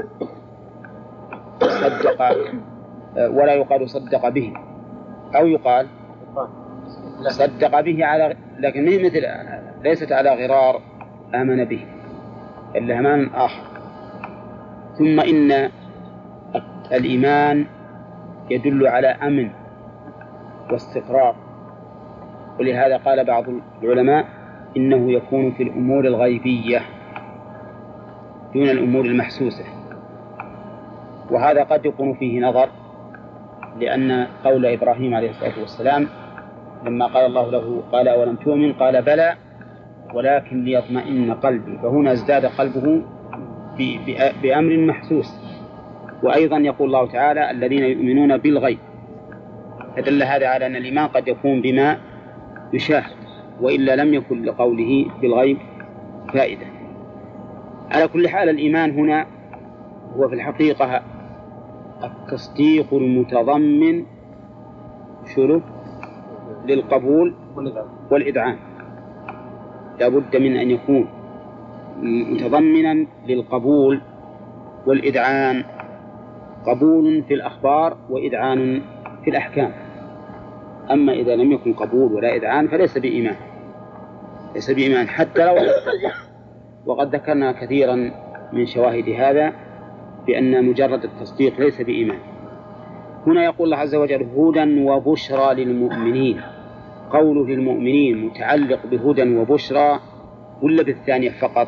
صدق به، أو يقال صدق به لكن ليست على غرار آمن به، إلا أمان آخر. ثم إن الإيمان يدل على أمن واستقرار، ولهذا قال بعض العلماء: إنه يكون في الأمور الغيبية دون الأمور المحسوسة. وهذا قد يكون فيه نظر، لأن قول إبراهيم عليه الصلاة والسلام لما قال الله له: قال أولم تؤمن؟ قال: بلى ولكن ليطمئن قلبي. فهنا ازداد قلبه بأمر محسوس. وأيضا يقول الله تعالى: الذين يؤمنون بالغيب. فدل هذا على أن الإيمان قد يكون بما يشاهد، وإلا لم يكن لقوله بالغيب فائدة. على كل حال، الإيمان هنا هو في الحقيقة التصديق المتضمن للقبول والإذعان. لا بد من أن يكون متضمنا للقبول والإذعان قبول في الأخبار وإذعان في الأحكام. أما إذا لم يكن قبول ولا إذعان فليس بإيمان، ليس بإيمان حتى لو وقد ذكرنا كثيرا من شواهد هذا بأن مجرد التصديق ليس بإيمان. هنا يقول الله عز وجل هدى وبشرى للمؤمنين. قوله للمؤمنين متعلق بهدى وبشرى ولا بالثانية فقط؟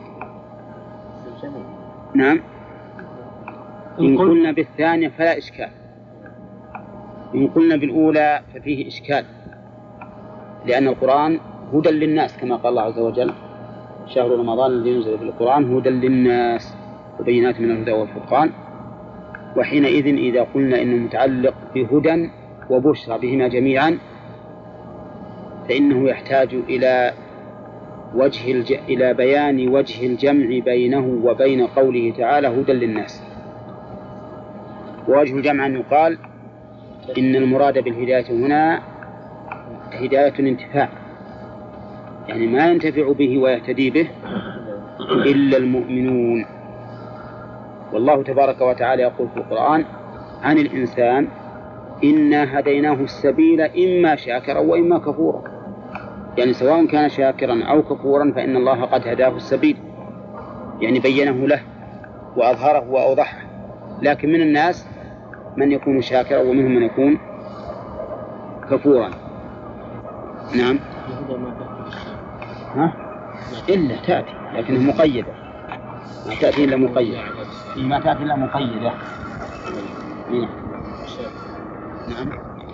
نعم، إن قلنا بالثانية فلا إشكال، إن قلنا بالأولى ففيه إشكال، لأن القرآن هدى للناس كما قال الله عز وجل شهر رمضان الذي ينزل في القرآن هدى للناس وبينات من الهدى والفرقان. وحينئذ إذا قلنا إنه متعلق بهدى وبشرى بهما جميعا فإنه يحتاج إلى إلى بيان وجه الجمع بينه وبين قوله تعالى هدى للناس. ووجه الجمع أن يقال إن المراد بالهداية هنا هداية الانتفاع، يعني ما ينتفع به ويهتدي به إلا المؤمنون. والله تبارك وتعالى يقول في القرآن عن الإنسان إنا هديناه السبيل إما شاكرا وإما كفورا، يعني سواء كان شاكرا أو كفورا فإن الله قد هداه السبيل، يعني بينه له وأظهره وأوضحه. لكن من الناس من يكون شاكرا ومنهم من يكون كفورا. نعم، إلا تأتي لكنها مقيدة، ما تأتي إلا مقيدة، ما تأتي إلا مقيدة. نعم،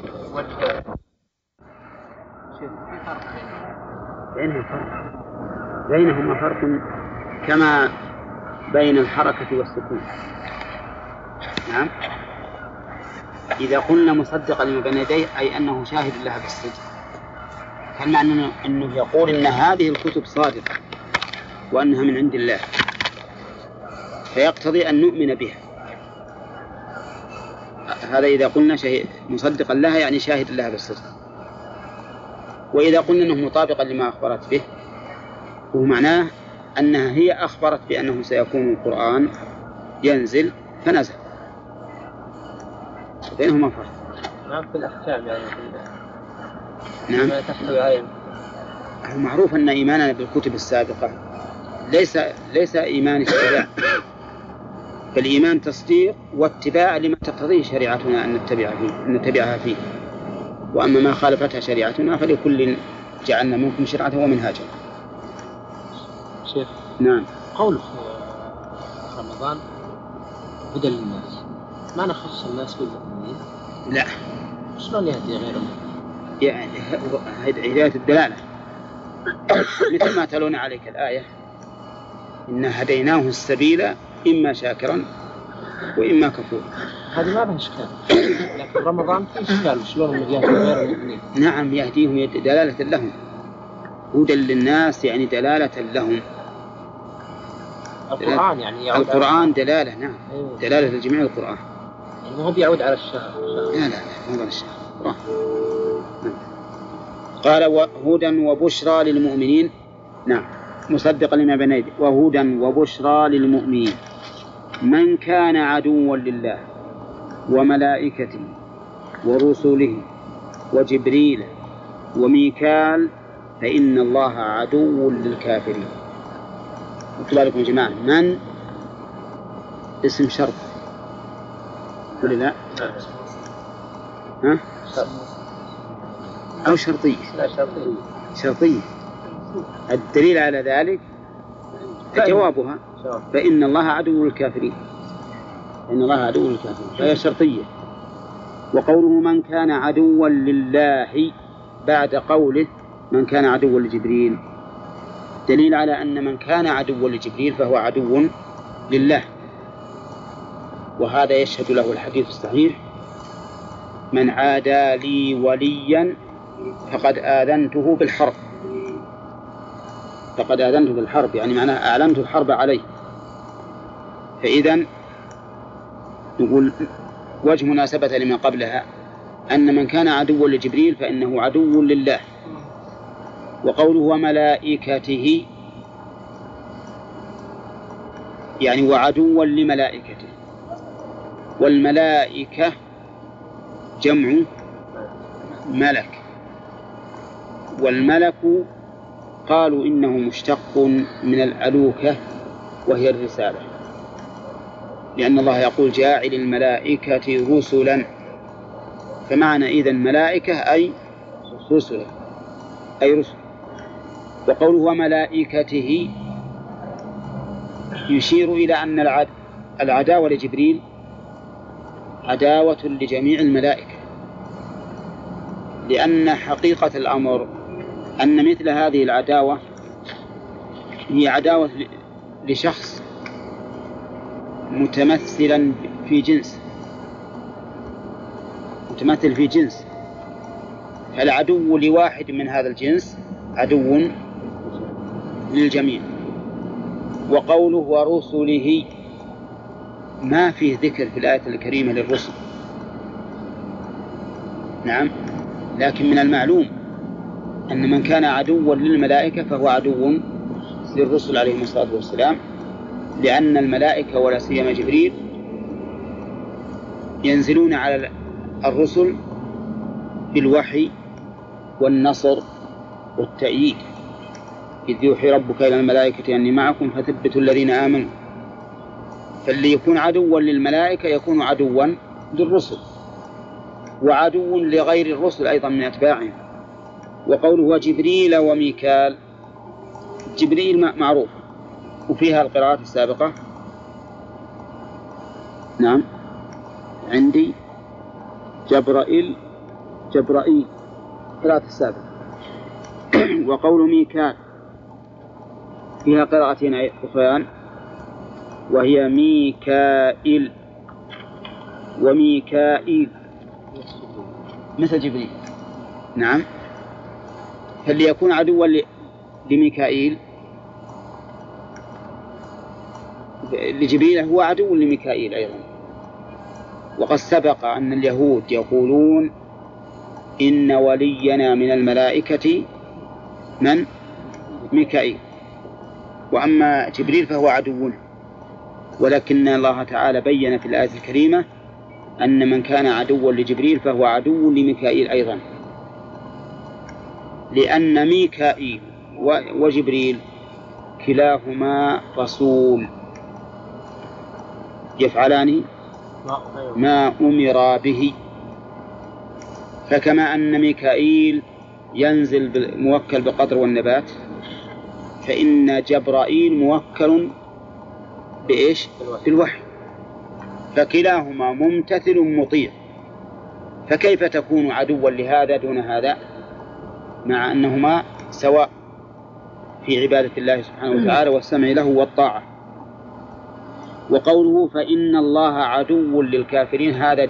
بينهما فرق كما بين الحركة والسكون. نعم، إذا قلنا مصدقا لما بين يديه أي أنه شاهد لها بالصدق، فالمعنى أنه يقول إن هذه الكتب صادقة وأنها من عند الله، فيقتضي أن نؤمن بها. هذا إذا قلنا مصدقا لها يعني شاهد لها بالصدق. وإذا قلنا أنه مطابقا لما أخبرت به ومعناه أنها هي أخبرت بأنه سيكون القرآن ينزل فنزل، بينهما فرق. نعم، في الأحكام يعني نعم، ما تحتوي عليه. معروف أن إيماننا بالكتب السابقة ليس إيمان اتباع، فالإيمان تصديق واتباع لما تقتضيه شريعتنا أن نتبعها فيه. وأما ما خالفتها شريعتنا فلكل جعلنا منكم شرعة ومنهاجا. شيخ، نعم، قول رمضان هدى للناس ما نخص الناس بالمؤمنين؟ لا، شلون يهدي غيرهم؟ يعني هداية الدلالة مثل ما تلون عليك الآية إنا هديناه السبيل إما شاكرا وإما كفورا. هذه ما بها إشكال، لكن رمضان في إشكال شلون يهدي غير المؤمنين؟ نعم، يهديهم دلالة لهم، هدى للناس يعني دلالة لهم. القرآن يعني يعود القرآن دلالة، نعم، دلالة لجميع القرآن، يعني هو بيعود على الشهر. لا مو على الشهر. قال هدى وبشرى للمؤمنين. نعم، مصدقا لما بين يديه وهدى وبشرى للمؤمنين من كان عدوا لله وملائكته ورسله وجبريل وميكال فإن الله عدو للكافرين. اكتبوا لكم يا جماعة، من اسم شرط ولا لا؟ ها؟ أو شرطية؟ لا، شرطية. الدليل على ذلك جوابها فإن الله عدو للكافرين، فإن الله عدو للكافرين، فهي شرطية. وقوله من كان عدوا لله بعد قوله من كان عدوا لجبريل دليل على أن من كان عدوا لجبريل فهو عدو لله. وهذا يشهد له الحديث الصحيح من عادى لي وليا فقد آذنته بالحرب، فقد آذنته بالحرب يعني معناه أعلنت الحرب عليه. فإذن نقول وجه مناسبة لما قبلها أن من كان عدوا لجبريل فإنه عدو لله. وقوله وملائكته يعني وعدوا لملائكته، والملائكة جمع ملك، والملك قالوا إنه مشتق من الألوكة وهي الرسالة، لأن الله يقول جاعل الملائكة رسلا، فمعنى إذن ملائكة أي رسلا أي رسل. وقوله وملائكته يشير إلى أن العداوة لجبريل عداوة لجميع الملائكة، لأن حقيقة الأمر أن مثل هذه العداوة هي عداوة لشخص متمثل في جنس، فالعدو لواحد من هذا الجنس عدو للجميع. وقوله ورسله ما فيه ذكر في الآية الكريمة للرسل، نعم، لكن من المعلوم أن من كان عدوا للملائكة فهو عدو للرسل عليهم الصلاة والسلام، لأن الملائكة ولا سيما جبريل ينزلون على الرسل بالوحي والنصر والتأييد، إذ يوحي ربك إلى الملائكة أني معكم فثبتوا الذين آمنوا. فاللي يكون عدوا للملائكة يكون عدوا للرسل وعدو لغير الرسل أيضا من أتباعهم. وقوله وجبريل وميكال، جبريل معروف وفيها القراءات السابقة، نعم عندي جبرائيل قراءة السابقة. وقول ميكال فيها قراءتين أخرى وهي ميكائيل وميكائيل مثل جبريل، نعم. فاللي يكون عدوا لميكائيل لجبريل هو عدو لميكائيل أيضا. وقد سبق أن اليهود يقولون إن ولينا من الملائكة من؟ ميكائيل، وأما جبريل فهو عدونا. ولكن الله تعالى بيّن في الآية الكريمة أن من كان عدوا لجبريل فهو عدو لميكائيل أيضا، لأن ميكائيل وجبريل كلاهما رسول يفعلان ما أمر به. فكما أن ميكائيل ينزل موكل بالقطر والنبات، فإن جبرائيل موكل بإيش؟ بالوحي، فكلاهما ممتثل مطيع. فكيف تكون عدوا لهذا دون هذا مع أنهما سواء في عبادة الله سبحانه وتعالى والسمع له والطاعة؟ وقوله فإن الله عدو للكافرين هذا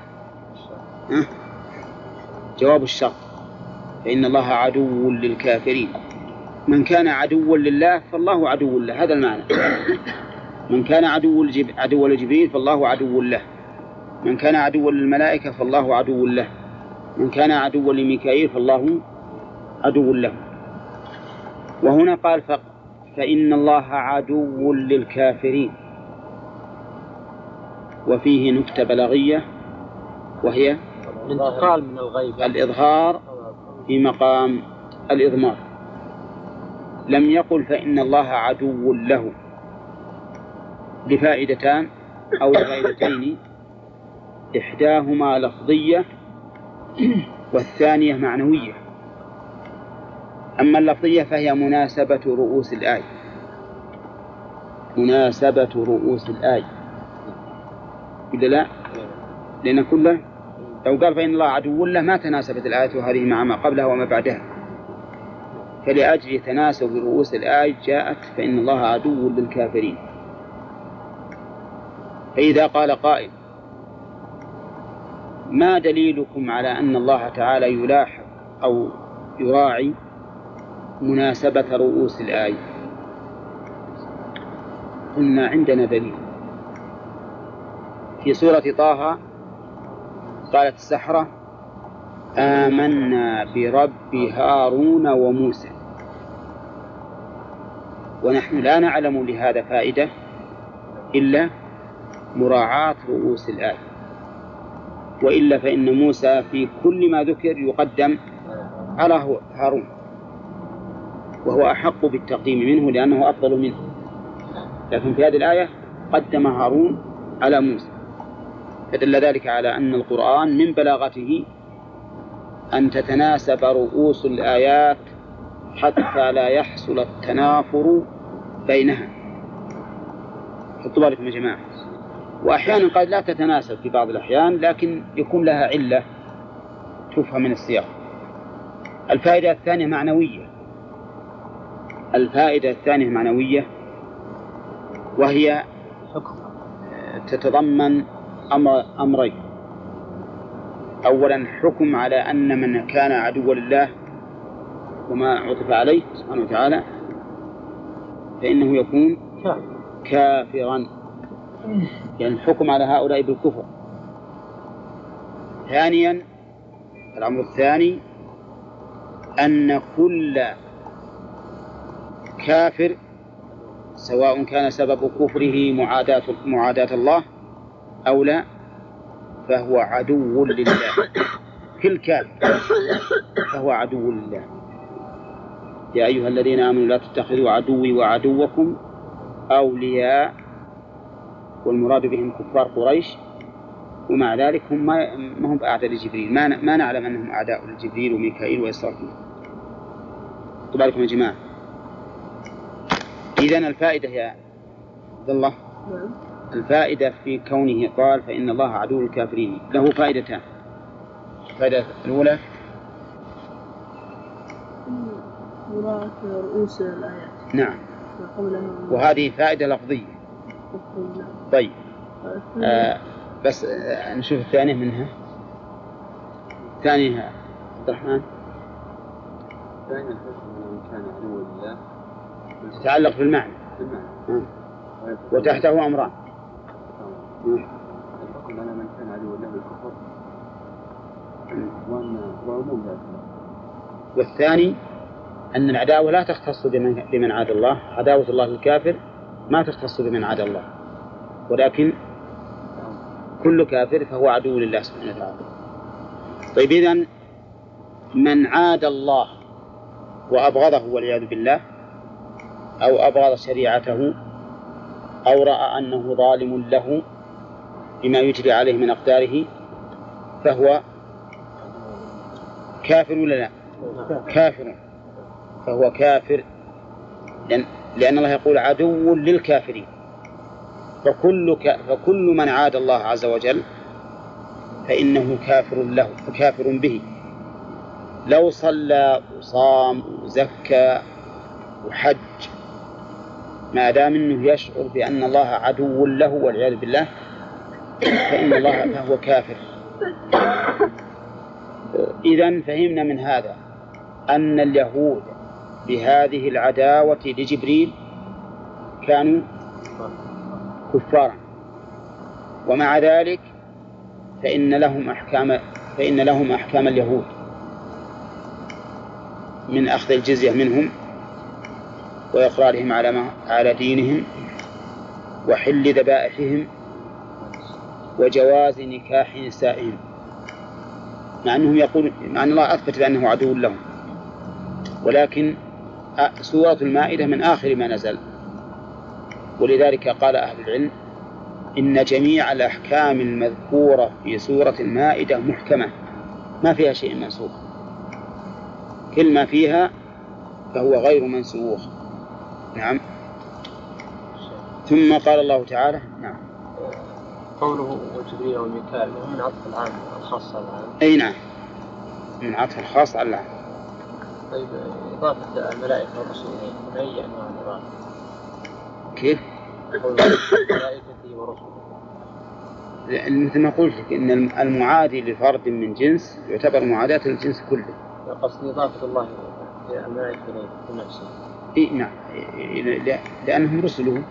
جواب الشرط، فإن الله عدو للكافرين. من كان عدوا لله فالله عدو له، هذا المعنى. من كان عدو لجبريل فالله عدو له، من كان عدوا للملائكة فالله عدو له، من كان عدوا لميكائيل فالله عدو له. وهنا قال فإن الله عدو للكافرين، وفيه نكتة بلاغية وهي الانتقال من الغيب، الإظهار في مقام الإضمار. لم يقل فإن الله عدو له لفائدتان أو لفائدتين، إحداهما لفظية والثانية معنوية. أما اللفظية فهي مناسبة رؤوس الآية، مناسبة رؤوس الآية، إذا لا، لأن كله لو قال فإن الله عدو له ما تناسبت الآية هذه مع ما قبلها وما بعدها، فلأجل تناسب رؤوس الآية جاءت فإن الله عدو للكافرين. فإذا قال قائل ما دليلكم على أن الله تعالى يلاحظ أو يراعي مناسبة رؤوس الآية؟ قلنا عندنا دليل في سورة طه، قالت السحرة آمنا برب هارون وموسى، ونحن لا نعلم لهذا فائدة إلا مراعاة رؤوس الآية، وإلا فإن موسى في كل ما ذكر يقدم على هارون، وهو أحق بالتقديم منه لأنه أفضل منه، لكن في هذه الآية قدم هارون على موسى، فدل ذلك على أن القرآن من بلاغته أن تتناسب رؤوس الآيات حتى لا يحصل التنافر بينها. حطوا بالكم يا جماعة. وأحيانا قد لا تتناسب في بعض الأحيان، لكن يكون لها علة تفهم من السياق. الفائدة الثانية معنوية. الفائدة الثانية معنوية، وهي تتضمن أمرين. أولا حكم على أن من كان عدوا لله وما عطف عليه سبحانه وتعالى فإنه يكون كافرا، يعني الحكم على هؤلاء بالكفر. ثانيا الأمر الثاني أن كل كافر سواء كان سبب كفره معاداة الله أو لا فهو عدو لله. كل كافر فهو عدو لله. يا أيها الذين آمنوا لا تتخذوا عدوي وعدوكم أولياء، والمراد بهم كفار قريش، ومع ذلك هم ما هم أعداء لجبريل، ما نعلم أنهم أعداء لجبريل وميكائيل وإسرافيل. تباركم يا جماعة. إذن الفائدة يا عبد الله، الفائدة في كونه قال فإن الله عدو الكافرين له فائدتان. الفائدة الأولى مراعاة رؤوس الآيات. نعم، وهذه فائدة لفظية. طيب بس نشوف الثانية منها. الثانية عبد الرحمن كان عدوا لله تتعلق بالمعنى وتحته أمران. الحكم على من كان عدوا لله بالكفر وعموم ذلك. والثاني أن العداوة لا تختص بمن عاد الله، عداوة الله للكافر ما تختص بمن عاد الله، ولكن كل كافر فهو عدو لله سبحانه وتعالى. طيب إذن من عاد الله وأبغضه والعياذ بالله، أو أبغض شريعته، أو رأى أنه ظالم له بما يجري عليه من أقداره، فهو كافر ولا لا؟ كافر، فهو كافر، لأن الله يقول عدو للكافرين. فكل من عاد الله عز وجل فإنه كافر له وكافر به، لو صلى وصام وزكى وحج، ما دام أنه يشعر بأن الله عدو له والعياذ بالله فهو كافر. إذن فهمنا من هذا أن اليهود بهذه العداوة لجبريل كانوا كفارا، ومع ذلك فإن لهم أحكام اليهود من أخذ الجزية منهم وإقرارهم على دينهم وحل ذبائحهم وجواز نكاح نسائهم، مع أن الله أثبت بأنه عدو لهم. ولكن سورة المائدة من آخر ما نزل، ولذلك قال أهل العلم إن جميع الأحكام المذكورة في سورة المائدة محكمة ما فيها شيء منسوخ، كل ما فيها فهو غير منسوخ. نعم. ثم قال الله تعالى نعم قوله وجبريل وميكائيل من عطف العام الخاص على العام. أي نعم، من عطف الخاص على العام. طيب إضافة الملائكة والرسل من أي أنواع الإضافة؟ كيف؟ الملائكة ورسله. مثل ما قلت لك إن المعادي لفرد من جنس يعتبر معاداة للجنس كله. قصد إضافة الله إلى الملائكة إليه نفسه. إيه نعم، لأنهم رسله.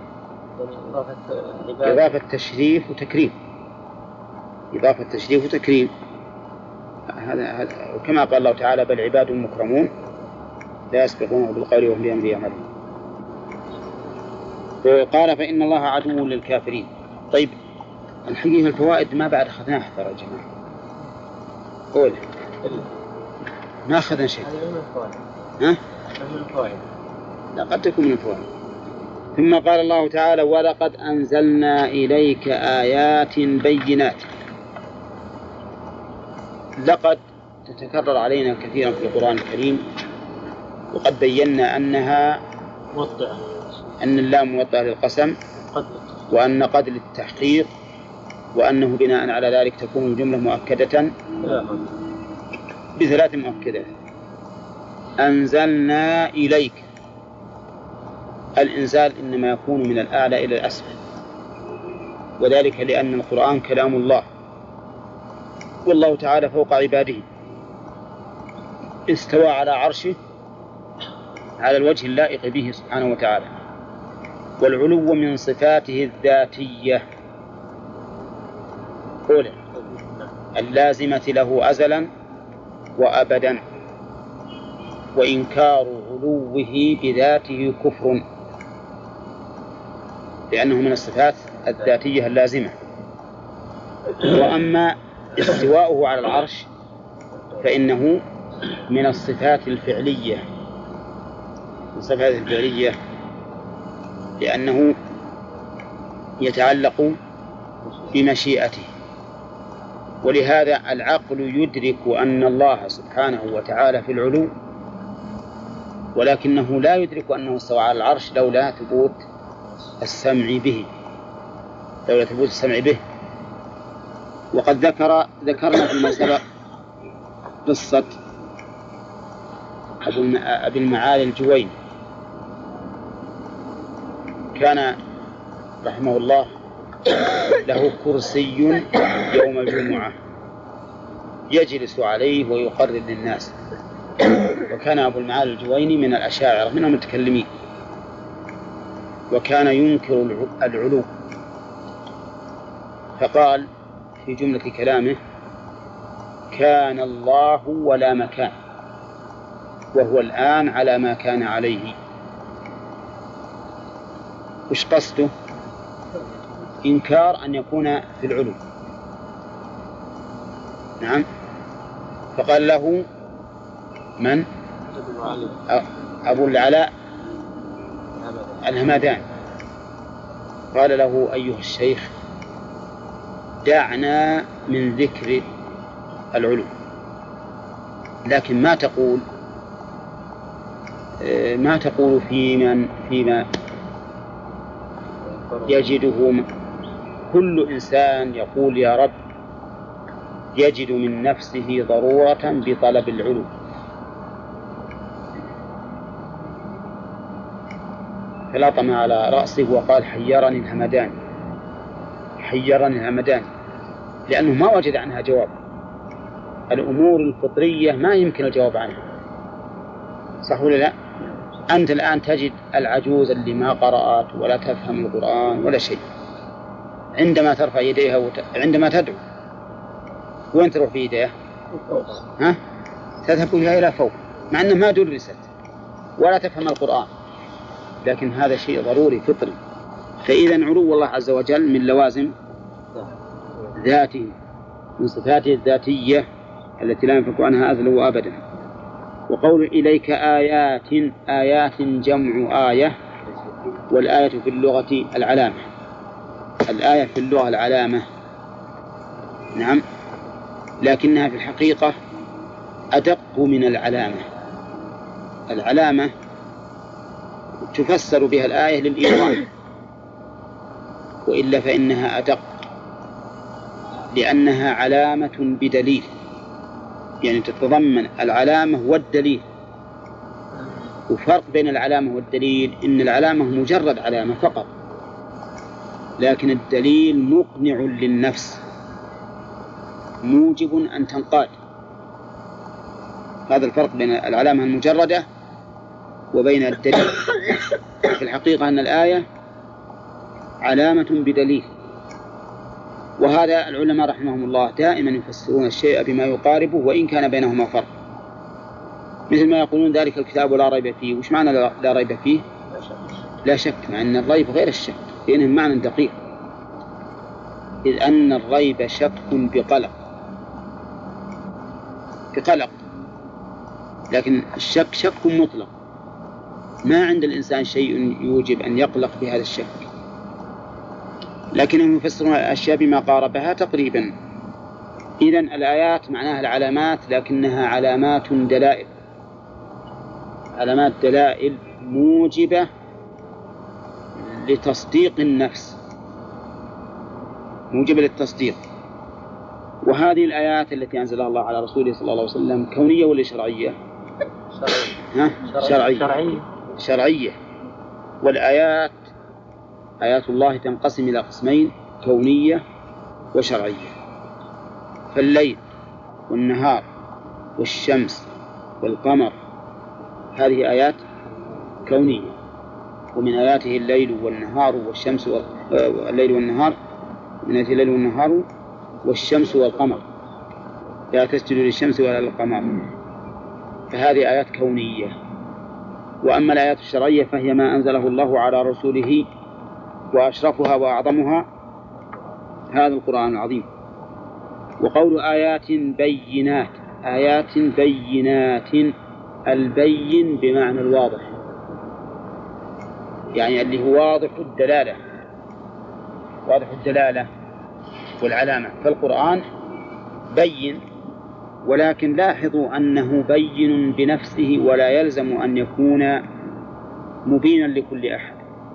إضافة تشريف وتكريم. إضافة تشريف وتكريم، هذا وكما قال الله تعالى بل عباد مكرمون لا يسبقونه بالقول وهم بأمره يعملون. قال فإن الله عدو للكافرين. طيب الحقيقة الفوائد ما بعد أخذناها ترى يا جماعة. قول ما أخذنا شيء. ها؟ لا قد تكون من الفوائد. ثم قال الله تعالى ولقد أنزلنا إليك آيات بينات. لقد تتكرر علينا كثيرا في القرآن الكريم، وقد بينا أنها موطئة، أن اللام موطئة للقسم، وأن قد للتحقيق، وأنه بناء على ذلك تكون الجملة مؤكدة بثلاث مؤكدات. أنزلنا إليك، الإنزال إنما يكون من الأعلى إلى الأسفل، وذلك لأن القرآن كلام الله، والله تعالى فوق عباده، استوى على عرشه على الوجه اللائق به سبحانه وتعالى، والعلو من صفاته الذاتية أولى اللازمة له أزلا وأبدا، وإنكار علوه بذاته كفر، لأنه من الصفات الذاتية اللازمة. وأما استواؤه على العرش فإنه من الصفات الفعلية، لأنه يتعلق بمشيئته، ولهذا العقل يدرك أن الله سبحانه وتعالى في العلو، ولكنه لا يدرك أنه استوى على العرش لولا ثبوت السمع به. وقد ذكرنا فيما سبق قصة أبي المعالي الجويني. كان رحمه الله له كرسي يوم الجمعة يجلس عليه ويقرر للناس، وكان أبو المعالي الجويني من الأشاعرة من المتكلمين، وكان ينكر العلو، فقال في جملة كلامه كان الله ولا مكان، وهو الآن على ما كان عليه. وش قصده؟ إنكار أن يكون في العلو. نعم. فقال له من؟ أبو العلاء الهمداني، قال له أيها الشيخ دعنا من ذكر العلو، لكن ما تقول فيما يجده كل إنسان يقول يا رب يجد من نفسه ضرورة بطلب العلو. فلطم على رأسه وقال حيرني الهمدان، لأنه ما وجد عنها جواب. الأمور الفطرية ما يمكن الجواب عنها، صح ولا لا؟ أنت الآن تجد العجوز اللي ما قرأت ولا تفهم القرآن ولا شيء، عندما ترفع يديها عندما تدعو وين تروح في يديها؟ تذهب بها إلى فوق، مع أنها ما درست ولا تفهم القرآن، لكن هذا شيء ضروري فطري. فإذا علو الله عز وجل من لوازم ذاته، من صفاته الذاتية التي لا ينفك عنها أزل وأبدا. وقول إليك آيات جمع آية، والآية في اللغة العلامة. الآية في اللغة العلامة، نعم، لكنها في الحقيقة أدق من العلامة. العلامة تفسر بها الآية للإيضاح، وإلا فإنها أدق، لأنها علامة بدليل، يعني تتضمن العلامة والدليل. وفرق بين العلامة والدليل إن العلامة مجرد علامة فقط، لكن الدليل مقنع للنفس موجب أن تنقاد. هذا الفرق بين العلامة المجردة وبين الدليل. في الحقيقة أن الآية علامة بدليل، وهذا العلماء رحمهم الله دائما يفسرون الشيء بما يقاربه وإن كان بينهما فرق، مثل ما يقولون ذلك الكتاب لا ريب فيه. وش معنى لا ريب فيه؟ لا شك، مع أن الريب غير الشك، لأنهم معنى دقيق. إذ أن الريب شك بقلق، لكن الشك شك مطلق، ما عند الإنسان شيء يوجب أن يقلق بهذا الشك، لكنهم يفسرون الأشياء بما قاربها تقريبا. إذن الآيات معناها العلامات، لكنها علامات دلائل، علامات دلائل موجبة لتصديق النفس، موجبة للتصديق. وهذه الآيات التي أنزلها الله على رسوله صلى الله عليه وسلم كونية ولا شرعية؟ شرعية. والآيات آيات الله تنقسم إلى قسمين: كونية وشرعية. فالليل والنهار والشمس والقمر هذه آيات كونية، ومن آياته الليل والنهار والشمس والليل والنهار، من آياته الليل والنهار والشمس والقمر، لا تسجدوا للشمس ولا للقمر، فهذه آيات كونية. وأما الآيات الشرعية فهي ما أنزله الله على رسوله، وأشرفها وأعظمها هذا القرآن العظيم. وقول آيات بينات، آيات بينات، البين بمعنى الواضح، يعني اللي هو واضح الدلالة، واضح الدلالة والعلامة. فالقرآن بين، ولكن لاحظوا أنه بين بنفسه، ولا يلزم أن يكون مبينا لكل أحد.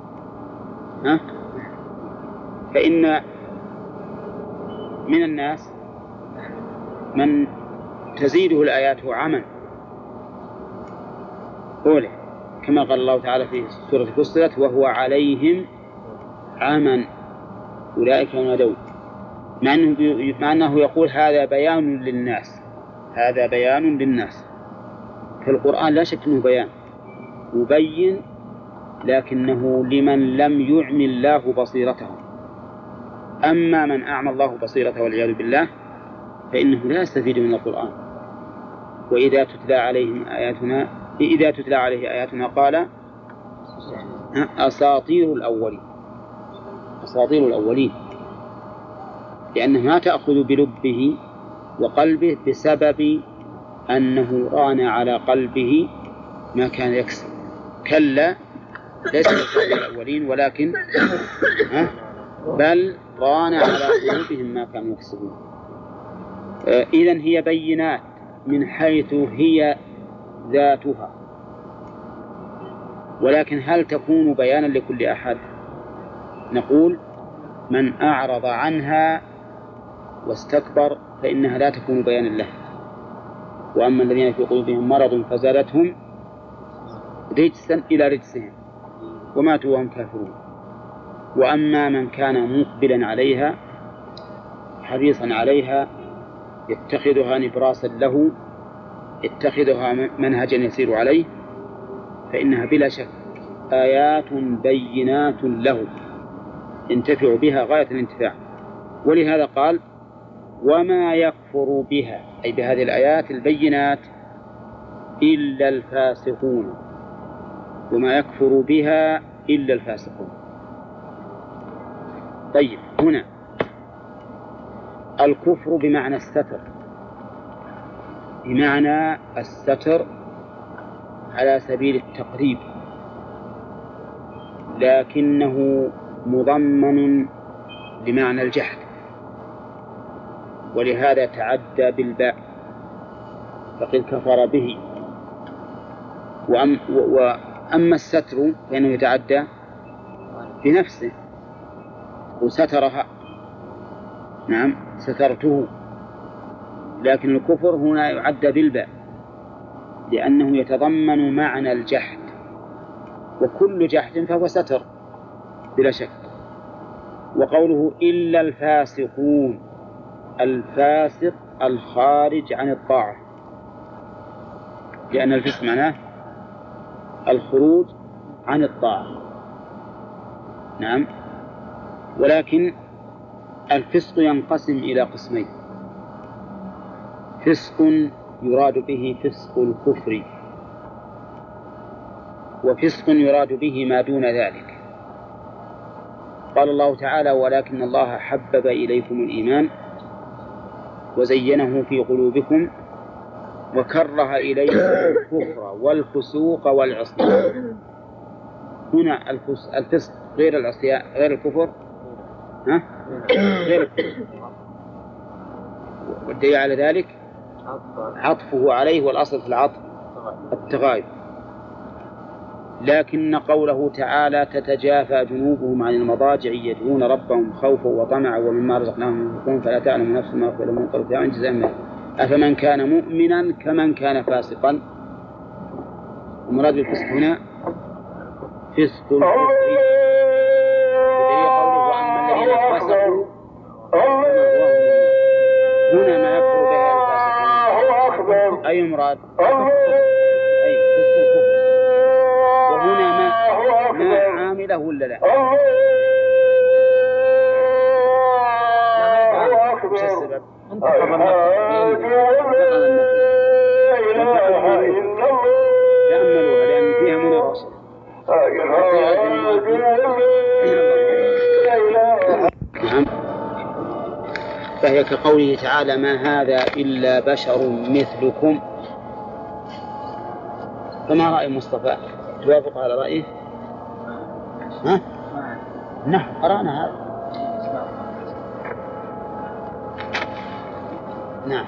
فإن من الناس من تزيده الآيات عمى أولى، كما قال الله تعالى في سورة فصلت: وهو عليهم عمى أولئك ينادون، مع أنه يقول هذا بيان للناس، هذا بيان للناس. فالقرآن لا شك أنه بيان يبين، لكنه لمن لم يعمي الله بصيرته. أما من أعمى الله بصيرته والعياذ بالله فإنه لا يستفيد من القرآن. وإذا تتلى عليه آياتنا قال أساطير الأولين، لأنه ما تأخذ بلبه وقلبه بسبب أنه ران على قلبه ما كان يكسب. كلا، ليس أساطير الأولين، ولكن بل ران على قلوبهم ما كانوا يكسبون. إذن هي بينات من حيث هي ذاتها، ولكن هل تكون بيانا لكل أحد؟ نقول: من أعرض عنها واستكبر فإنها لا تكون بيانا له. وأما الذين في قلوبهم مرض فزادتهم رجسا إلى رجسهم وماتوا وهم كافرون. وأما من كان مقبلا عليها حريصا عليها يتخذها نبراسا له، يتخذها منهجا يسير عليه، فإنها بلا شك آيات بينات له ينتفع بها غاية الانتفاع. ولهذا قال: وما يكفر بها، أي بهذه الآيات البينات، إلا الفاسقون. وما يكفر بها إلا الفاسقون. طيب، هنا الكفر بمعنى الستر، بمعنى الستر على سبيل التقريب، لكنه مضمن لمعنى الجحد، ولهذا تعدى بالباء فقد كفر به. وأما الستر فإنه يتعدى بنفسه وسترها، نعم سترته. لكن الكفر هنا يعدى بالباء لأنه يتضمن معنى الجحد، وكل جحد فهو ستر بلا شك. وقوله إلا الفاسقون، الفاسق الخارج عن الطاعة، لأن الفسق معناه الخروج عن الطاعة، نعم. ولكن الفسق ينقسم إلى قسمين: فسق يراد به فسق الكفر، وفسق يراد به ما دون ذلك. قال الله تعالى ولكن الله حبب إليكم الإيمان وزينه في قلوبكم وكره إليكم الكفر والفسوق والعصيان. هنا الفسق غير العصيان غير الكفر، غير الكفر، والدليل على ذلك عطفه عليه، والأصل في العطف التغاير. لكن قوله تعالى تتجافى جنوبهم عن المضاجع يدعون ربهم خوفا وطمعا ومما رزقناهم ينفقون فلا تعلم نفس ما أخفي لهم من قرة أعين جزاء بما أفمن كان مؤمنا كمن كان فاسقا. المراد بالفسق هنا فسق الكفر، بدليل قوله وأما الذين فسقوا هنا ما يكفر بها الفاسقون أي مراد؟ أي فسق الكفر، وهنا ما عامله ولا لا؟ وش السبب؟ تأملوها لأن فيها مناقشة. نعم. فهي كقوله تعالى ما هذا إلا بشر مثلكم. فما رأي مصطفى؟ توافق على رأيه؟ ها؟ نعم قرأنا هذا. نعم.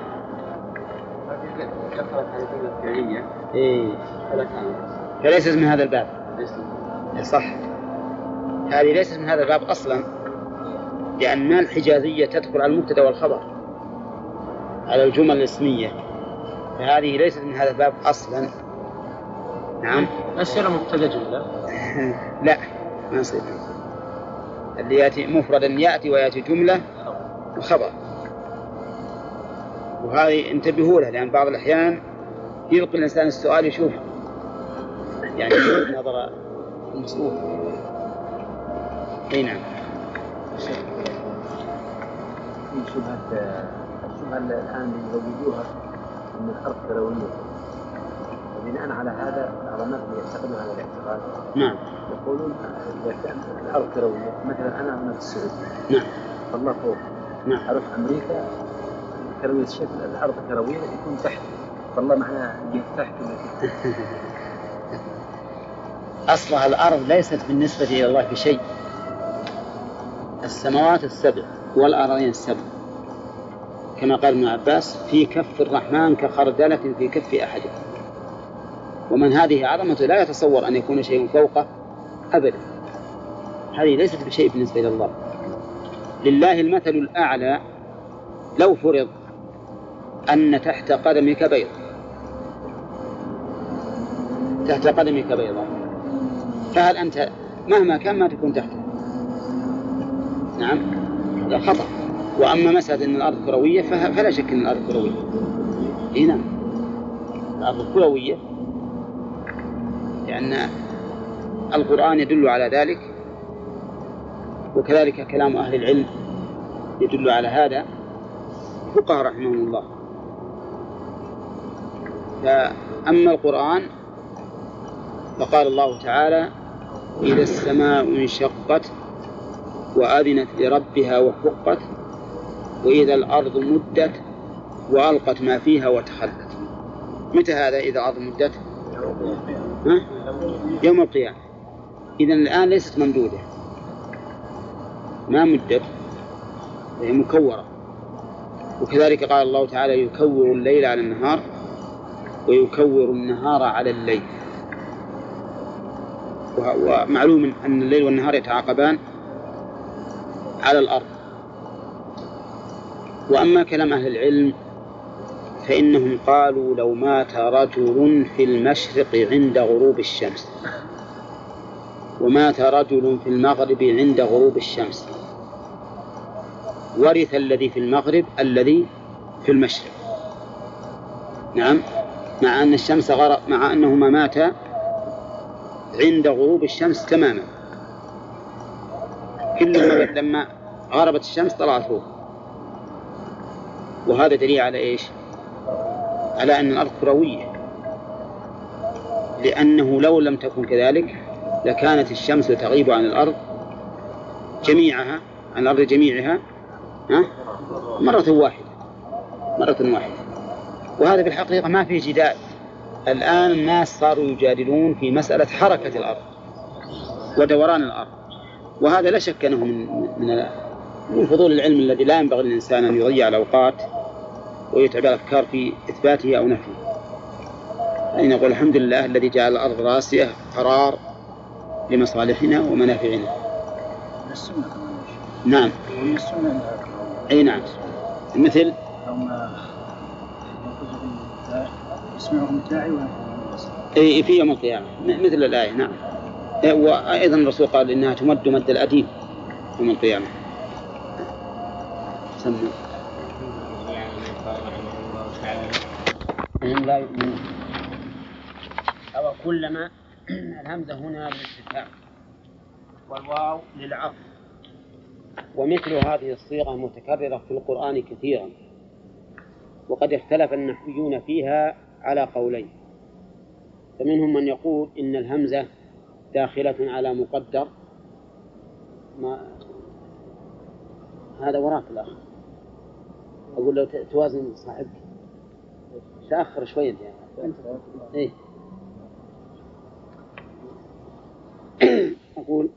إيه. فليست من هذا الباب. صح. هذه ليست من هذا الباب أصلا، لأن الحجازية تدخل على المبتدأ والخبر على الجمل الاسمية، فهذه ليست من هذا الباب أصلا. نعم. أسئلة مبتدأ جملة. لا ما يصير. اللي يأتي مفردا يأتي ويأتي جملة وخبر، وهذه انتبهوا لها، لأن بعض الأحيان يلقي الإنسان السؤال يشوف يعني نظر المسؤول. أي نعم. الشبهة الآن يزوجوها من الأرض كروية، وبناء على هذا بعض الناس يعتقدون هذا الاعتقاد. نعم. يقولون إذا كان الأرض كروية، مثلا أنا من السعودية. نعم. فالله فوق. نعم. أروح أمريكا كروية الشكل، الأرض كروية يكون تحت، فالله معناه تحت. أصلها الأرض ليست بالنسبة إلى الله بشيء. السماوات السبع والأراضين السبع كما قال ابن عباس في كف الرحمن كخردلة في كف أحدهم، ومن هذه عظمته لا يتصور أن يكون شيء فوقه أبدا. هذه ليست بشيء بالنسبة إلى الله. لله المثل الأعلى لو فرض أن تحت قدمك بيض، تحت قدمك بيضة، فهل أنت مهما كان ما تكون تحته؟ نعم لا خطأ. وأما مسألة أن الأرض كروية فلا شك أن الأرض كروية. هنا الأرض كروية لأن القرآن يدل على ذلك، وكذلك كلام أهل العلم يدل على هذا، فقهاء رحمهم الله. فأما القرآن فقال الله تعالى إذا السماء انشقت وأذنت لربها وحقت وإذا الأرض مدت وألقت ما فيها وتخلت. متى هذا إذا الأرض مدت؟ يوم القيامة. إذن الآن ليست ممدودة، ما مدت، هي مكورة. وكذلك قال الله تعالى يكور الليل على النهار ويكور النهار على الليل. ومعلوم أن الليل والنهار يتعاقبان على الأرض. وأما كلام أهل العلم فإنهم قالوا لو مات رجل في المشرق عند غروب الشمس ومات رجل في المغرب عند غروب الشمس ورث الذي في المغرب الذي في المشرق. نعم، مع أن الشمس غرب، مع أنهما ماتا عند غروب الشمس تماما، كلما لما غربت الشمس طلعت فوق. وهذا دليل على إيش؟ على أن الأرض كروية، لأنه لو لم تكن كذلك لكانت الشمس تغيب عن الأرض جميعها، عن الأرض جميعها مرة واحدة. وهذا في الحقيقة ما فيه جدال. الآن الناس صاروا يجادلون في مسألة حركة الأرض ودوران الأرض، وهذا لا شك أنه من فضول العلم الذي لا ينبغي للإنسان أن يضيع الأوقات ويتعب الأفكار في إثباته أو نفيه. يعني نقول الحمد لله الذي جعل الأرض راسية قرار لمصالحنا ومنافعنا. نعم. أي نعم. مثل يسمعهم الداعي أي في يوم القيامة مثل الآية. نعم. وأيضا الرسول قال إنها تمد مد الأديم يوم القيامة. سمع. هم لا يؤمنون. أو كلما الهمزة هنا للاستفهام والواو للعطف، ومثل هذه الصيغة متكررة في القرآن كثيرا، وقد اختلف النحويون فيها على قولين. فمنهم من يقول إن الهمزة داخلة على مقدر، هذا وراك الأخ، أقول لو توازن صاحبك تأخر شوية يعني. إيه؟ أقول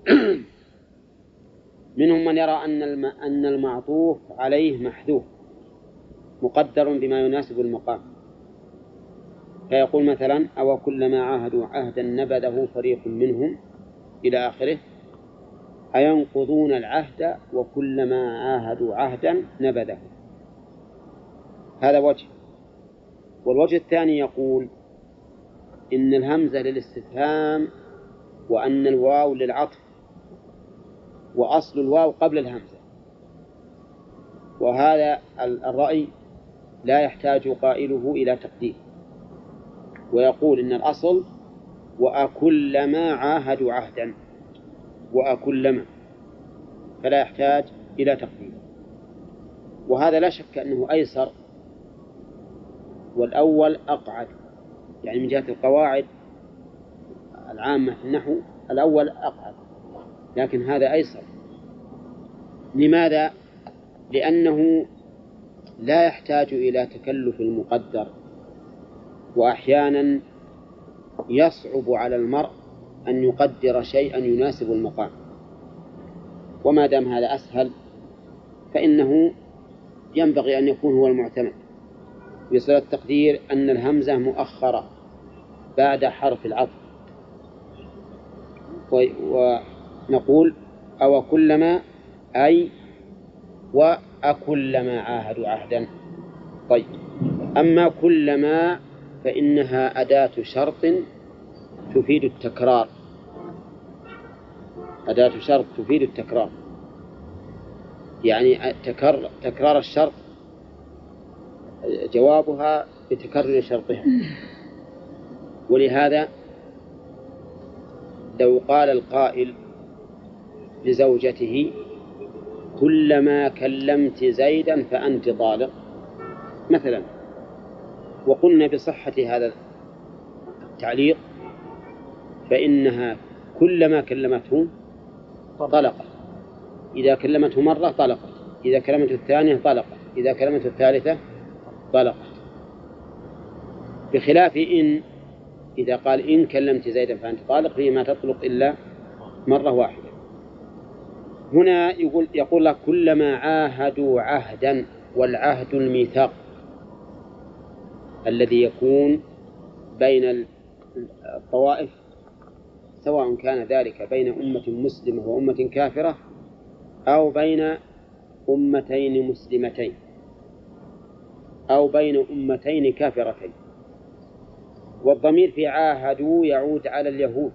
منهم من يرى أن المعطوف عليه محذوف مقدر بما يناسب المقام، فيقول مثلا أو كلما عاهدوا عهدا نبذه فريق منهم إلى آخره، أينقضون العهد وكلما عاهدوا عهدا نبذه. هذا وجه. والوجه الثاني يقول إن الهمزة للاستفهام وأن الواو للعطف، وأصل الواو قبل الهمزة، وهذا الرأي لا يحتاج قائله إلى تقدير، ويقول إن الأصل وأكلما عاهدوا عهدا، وأكلما، فلا يحتاج إلى تقدير. وهذا لا شك أنه أيسر، والأول أقعد، يعني من جهة القواعد العامة في النحو الأول أقعد، لكن هذا أيسر. لماذا؟ لأنه لا يحتاج إلى تكلف المقدر، وأحيانا يصعب على المرء أن يقدر شيئا يناسب المقام، وما دام هذا أسهل فإنه ينبغي أن يكون هو المعتمد. يصير التقدير أن الهمزة مؤخرة بعد حرف العطف، ونقول أو كلما أي وأكلما عاهدوا عهدا. طيب، أما كلما فإنها أداة شرط تفيد التكرار، أداة شرط تفيد التكرار، يعني تكرار الشرط جوابها بتكرر شرطها. ولهذا لو قال القائل لزوجته كلما كلمت زيدا فأنت طالق مثلا، وقلنا بصحة هذا التعليق، فإنها كلما كلمته طلقت، إذا كلمته مرة طلقت، إذا كلمته الثانية طلقت، إذا كلمته الثالثة طلقت. بخلاف إن، إذا قال إن كلمت زيدا فأنت طالق، فيه ما تطلق إلا مرة واحدة. هنا يقول لك كلما عاهدوا عهدا، والعهد الميثاق الذي يكون بين الطوائف، سواء كان ذلك بين أمة مسلمة وأمة كافرة أو بين أمتين مسلمتين أو بين أمتين كافرتين. والضمير في عاهدوا يعود على اليهود،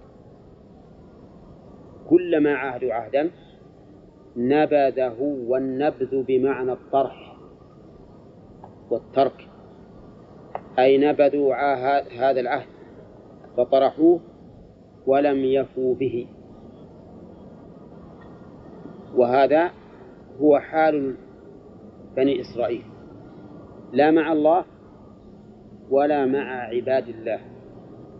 كلما عاهدوا عهدا نبذه، والنبذ بمعنى الطرح والترك، أي نبذوا هذا العهد فطرحوه ولم يفوا به. وهذا هو حال بني إسرائيل، لا مع الله ولا مع عباد الله.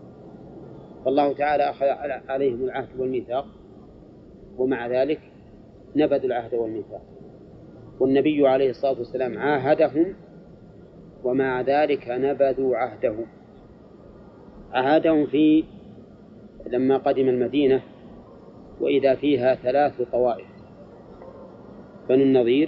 فالله تعالى أخذ عليهم العهد والميثاق، ومع ذلك نبذوا العهد والميثاق، والنبي عليه الصلاة والسلام عاهدهم ومع ذلك نبذوا عهدهم في لما قدم المدينة وإذا فيها 3 طوائف: بنو النضير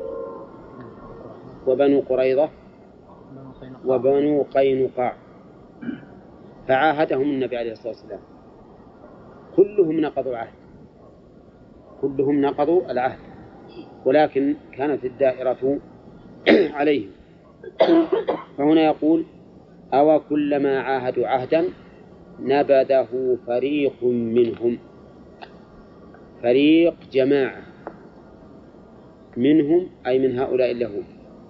وبنو قريظة وبنو قينقاع، فعاهدهم النبي عليه الصلاة والسلام، كلهم نقضوا العهد ولكن كانت الدائرة عليهم. فهنا يقول: أو كلما عاهدوا عهدا نبذه فريق منهم، فريق جماعة منهم أي من هؤلاء اليهود.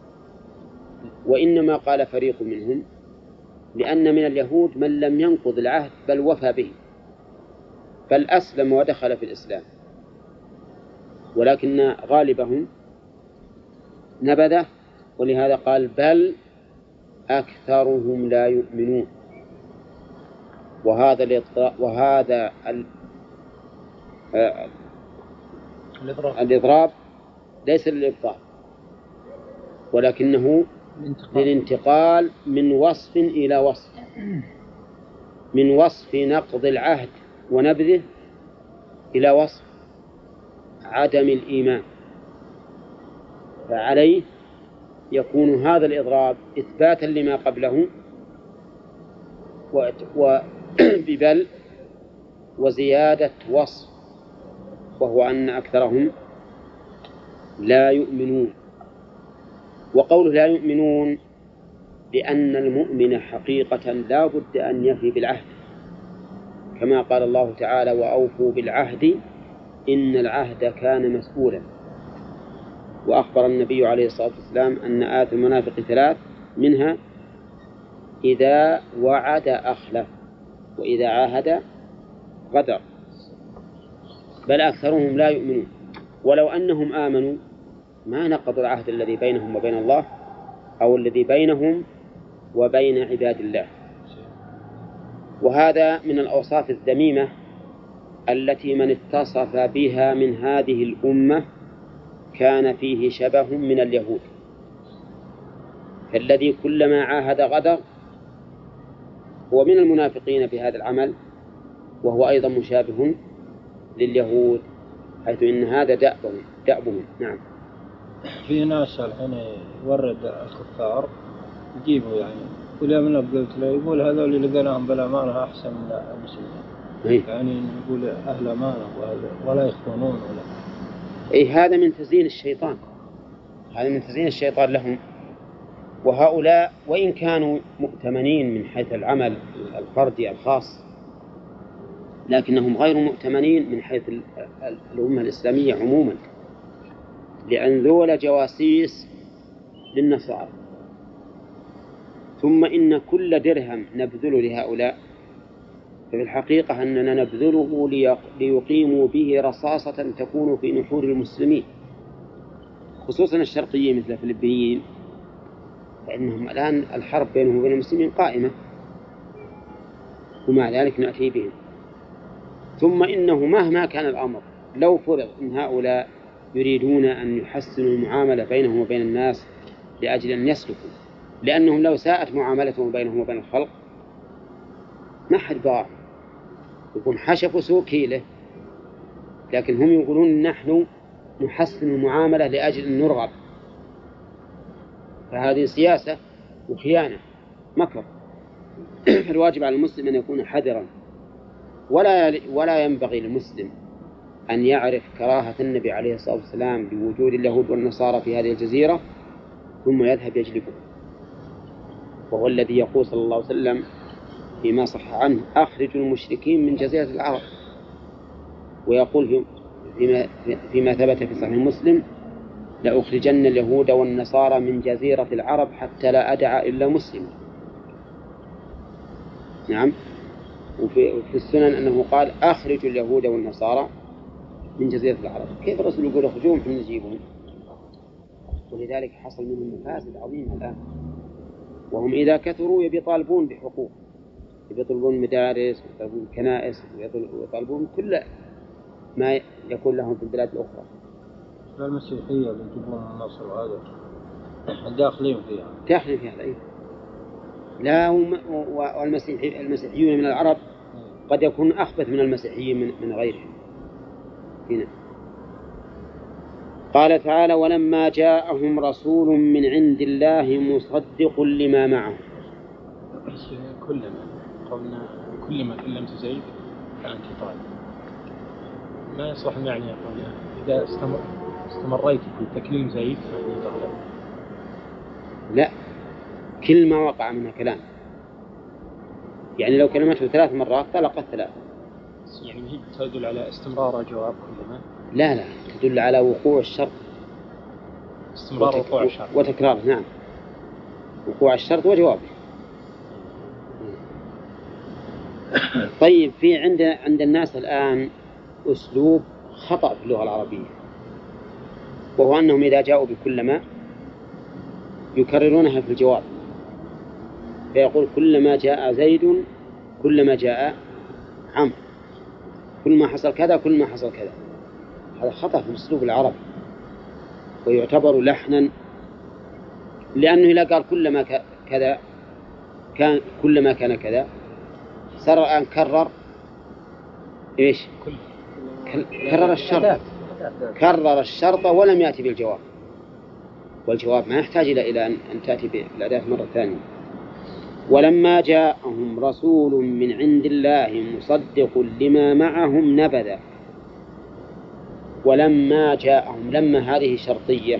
وإنما قال فريق منهم لأن من اليهود من لم ينقض العهد بل وفى به، بل أسلم ودخل في الإسلام، ولكن غالبهم نبذه، ولهذا قال: بل أكثرهم لا يؤمنون. وهذا الإضراب ليس للإبطال ولكنه للانتقال من وصف إلى وصف، من وصف نقض العهد ونبذه إلى وصف عدم الإيمان. فعليه يكون هذا الإضراب إثباتا لما قبله وببل وزيادة وصف، وهو أن أكثرهم لا يؤمنون. وقوله لا يؤمنون لأن المؤمن حقيقة لا بد أن يفي بالعهد، كما قال الله تعالى: وأوفوا بالعهد إن العهد كان مسؤولا. وأخبر النبي عليه الصلاة والسلام أن آيات المنافق 3 منها: إذا وعد أخلف وإذا عاهد غدر. بل أكثرهم لا يؤمنون، ولو أنهم آمنوا ما نقضوا العهد الذي بينهم وبين الله أو الذي بينهم وبين عباد الله. وهذا من الأوصاف الذميمة التي من اتصف بها من هذه الأمة كان فيه شبه من اليهود، فالذي كلما عاهد غدر هو من المنافقين بهذا العمل، وهو أيضا مشابه لليهود، حيث إن هذا دأبهم. نعم. في ناس الحين يورد الكفار يجيبوا يعني كل من قلت له يقول هذول اللي لقيناهم بالأمانة أحسن من المسلمين، يعني يقول أهل أمانة ولا يخونون هذا من تزيين الشيطان، هذا من تزيين الشيطان لهم. وهؤلاء وإن كانوا مؤتمنين من حيث العمل الفردي الخاص لكنهم غير مؤتمنين من حيث الأمة الإسلامية عموما، لأن ذول جواسيس للنصارى. ثم إن كل درهم نبذله لهؤلاء ففي الحقيقة أننا نبذله ليقيموا به رصاصة تكون في نحور المسلمين، خصوصا الشرقيين مثل الفلبينيين، فإنهم الآن الحرب بينهم وبين المسلمين قائمة، ومع ذلك نأتي بهم. ثم إنه مهما كان الأمر لو فرض أن هؤلاء يريدون أن يحسنوا المعاملة بينهم وبين الناس لأجل أن يسلكوا، لأنهم لو ساءت معاملتهم بينهم وبين الخلق ما حد باع، يكون حشفوا سوء كيله، لكن هم يقولون نحن نحسن المعاملة لأجل أن نرغب، فهذه سياسة وخيانة مكر. فالواجب على المسلم أن يكون حذرا، ولا ينبغي للمسلم أن يعرف كراهة النبي عليه الصلاة والسلام بوجود اليهود والنصارى في هذه الجزيرة ثم يذهب يجلبه، وهو الذي يقول صلى الله عليه وسلم فيما صح عنه: أخرجوا المشركين من جزيرة العرب. ويقول فيما ثبت في صحيح مسلم: لأخرجن اليهود والنصارى من جزيرة العرب حتى لا أدع إلا مسلم. نعم. وفي السنن أنه قال: أخرجوا اليهود والنصارى من جزيرة العرب. كيف الرسول يقول أخرجوهم حين نجيبهم؟ ولذلك حصل منهم مفاسد عظيمة الآن، وهم إذا كثروا يطالبون بحقوق، يطلبون مدارس ويطلبون كنائس ويطلبون كل ما يكون لهم في البلاد الأخرى. المسيحية اللي يجيبون من مصر وهذا داخلين فيها. داخلين فيها أي. لا والمسيحيون من العرب قد يكون أخبث من المسيحيين من غيرهم هنا. قال تعالى ولما جاءهم رسول من عند الله مصدق لما معهم. كلما كلمت زيد فأنت طالب، ما يصلح يعني يقول إذا استمريت في تكليم زيد فأنت طالب. لا، كل ما وقع منها كلام، يعني لو كلمته 3 مرات طلقت 3. يعني هي تدل على استمرار الجواب كلما؟ لا تدل على وقوع الشرط، استمرار وقوع الشرط وتكرار. نعم، وقوع الشرط وجوابه. طيب، في عند الناس الآن أسلوب خطأ في اللغة العربية، وهو أنهم إذا جاءوا بكلما يكررونها في الجواب، فيقول كلما جاء زيد كلما جاء عمرو، كل ما حصل كذا كل ما حصل كذا. هذا خطأ في الأسلوب العربي ويعتبر لحنا، لأنه إذا قال كلما كذا كان كلما كان كذا صار الآن كرر إيش؟ كرر الشرط ولم يأتي بالجواب، والجواب ما يحتاج إلى أن تأتي بالأداة مرة ثانية. ولما جاءهم رسول من عند الله مصدق لما معهم نبذ. ولما جاءهم، لما هذه شرطية،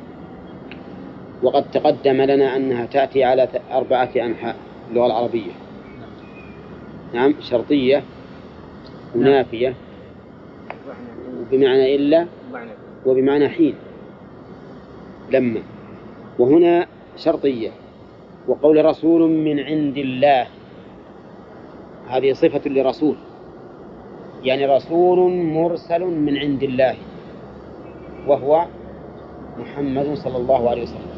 وقد تقدم لنا أنها تأتي على 4 أنحاء اللغة العربية. نعم، شرطية ونافية وبمعنى إلا وبمعنى حين. لما، وهنا شرطية. وقول رسول من عند الله هذه صفة لرسول، يعني رسول مرسل من عند الله وهو محمد صلى الله عليه وسلم.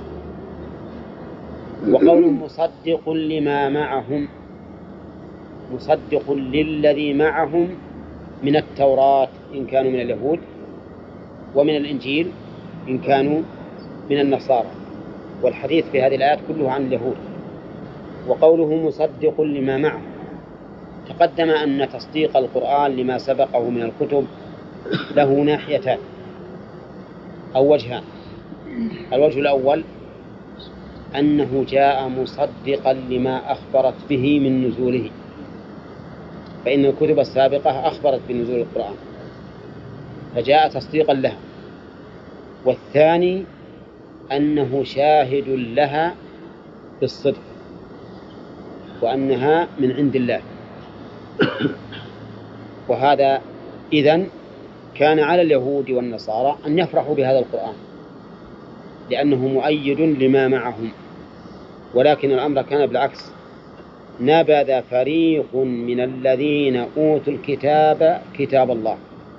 وقول مصدق لما معهم، مصدق للذي معهم من التوراة إن كانوا من اليهود، ومن الإنجيل إن كانوا من النصارى، والحديث في هذه الآيات كله عن اليهود. وقوله مصدق لما معه، تقدم أن تصديق القرآن لما سبقه من الكتب له ناحيتان أو وجهان. الوجه الأول أنه جاء مصدقا لما أخبرت به من نزوله، فإن الكتب السابقة أخبرت بنزول القرآن فجاء تصديقا لها. والثاني أنه شاهد لها بالصدق وأنها من عند الله. وهذا إذن كان على اليهود والنصارى أن يفرحوا بهذا القرآن لأنه مؤيد لما معهم، ولكن الأمر كان بالعكس. نبذ فريق من الذين أوتوا الكتاب كتاب الله.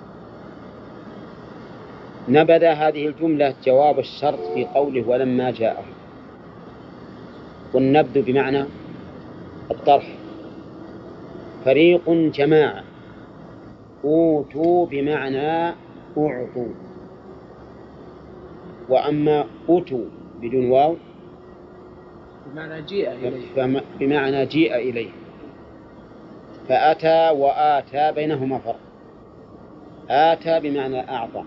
نبذ هذه الجملة جواب الشرط في قوله ولما جاءهم، والنبذ بمعنى الطرح. فريق جماعة، أوتوا بمعنى أعطوا، وأما أوتوا بدون واو بمعنى جيء إليه، بمعنى جيء إليه. فأتى وآتى بينهما فرق. آتى بمعنى أعطى،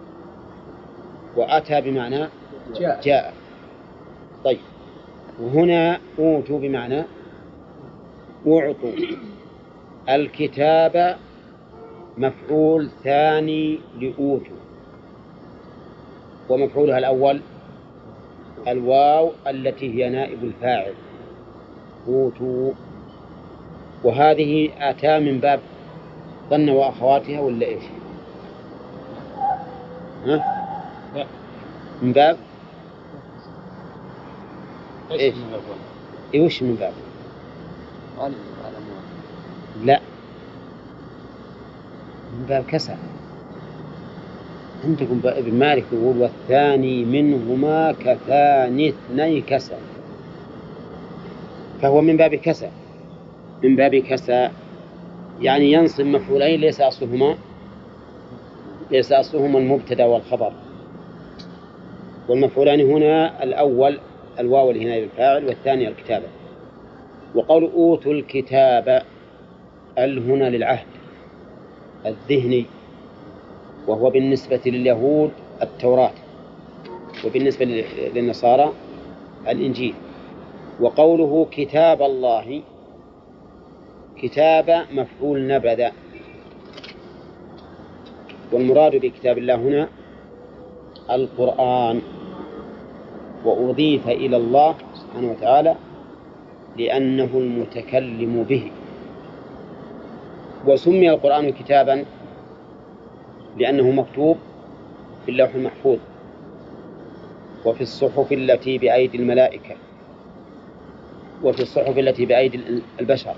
وأتى بمعنى جاء. طيب، وهنا أوتوا بمعنى أعطوا. الكتاب مفعول ثاني لأوتوا، ومفعولها الأول الواو التي هي نائب الفاعل أوتوا. وهذه أتى من باب ظن وأخواتها ولا إيش؟ ها؟ من باب إيش؟ إيش من باب؟ لا، من باب كسر. عندكم ابن مالك يقول والثاني منهما كثاني اثني كسر، فهو من باب كسر. من باب كسر يعني ينصب مفعولين ليس أصلهما المبتدأ والخبر، والمفعولان هنا الأول الواو اللي هنا للفاعل، والثاني الكتابة. وقول أوتوا الكتاب هنا للعهد الذهني، وهو بالنسبة لليهود التوراة، وبالنسبة للنصارى الإنجيل. وقوله كتاب الله، كتاب مفعول نبذ، والمراد بكتاب الله هنا القرآن، وأضيف إلى الله سبحانه وتعالى لأنه المتكلم به. وسمي القرآن كتابا لأنه مكتوب في اللوح المحفوظ وفي الصحف التي بأيدي الملائكة وفي الصحف التي بأيدي البشر.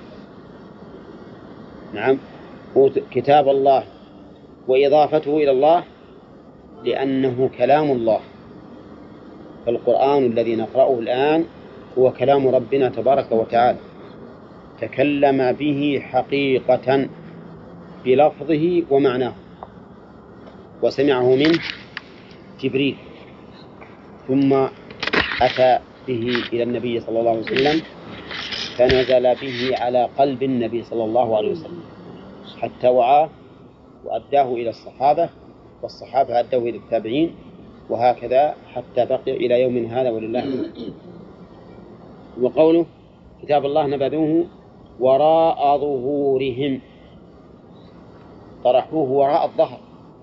نعم، كتاب الله، وإضافته إلى الله لأنه كلام الله. فالقرآن الذي نقرأه الآن هو كلام ربنا تبارك وتعالى، تكلم به حقيقة بلفظه ومعناه، وسمعه منه جبريل، ثم أتى به إلى النبي صلى الله عليه وسلم، فنزل به على قلب النبي صلى الله عليه وسلم حتى وعاه وأداه إلى الصحابة، والصحابة أدوه إلى التابعين، وهكذا حتى بقي إلى يوم هذا ولله. وقوله كتاب الله نبذوه وراء ظهورهم، طرحوه وراء الظهر،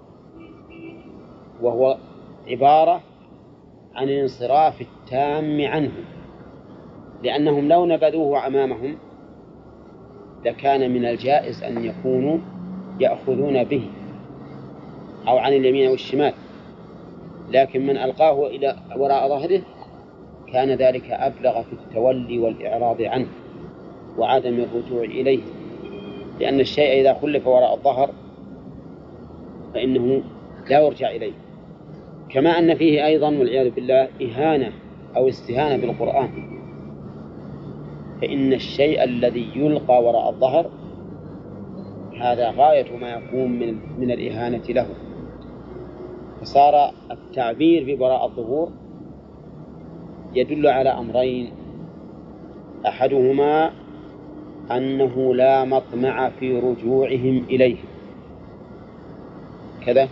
وهو عبارة عن الانصراف التام عنه، لأنهم لو نبذوه أمامهم لكان من الجائز أن يكونوا يأخذون به أو عن اليمين والشمال، لكن من ألقاه إلى وراء ظهره كان ذلك أبلغ في التولي والإعراض عنه وعدم الرجوع إليه، لأن الشيء إذا خلف وراء الظهر فإنه لا يرجع إليه. كما أن فيه أيضا والعياذ بالله إهانة أو استهانة بالقرآن، فإن الشيء الذي يلقى وراء الظهر هذا غاية ما يكون من الإهانة له. فصار التعبير بوراء الظهور يدل على أمرين: أحدهما أنه لا مطمع في رجوعهم إليه كذا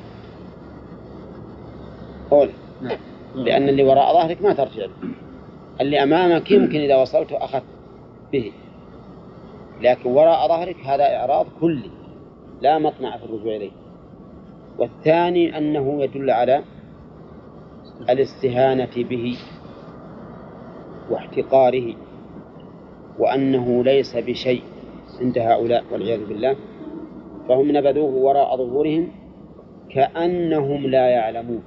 قول، لأن اللي وراء ظهرك ما ترجع له، اللي أمامك يمكن إذا وصلت أخذت به، لكن وراء ظهرك هذا إعراض كلي لا مطمع في الرجوع إليه. والثاني أنه يدل على الاستهانة به واحتقاره، وأنه ليس بشيء عند هؤلاء والعياذ بالله، فهم نبذوه وراء ظهورهم كأنهم لا يعلمون،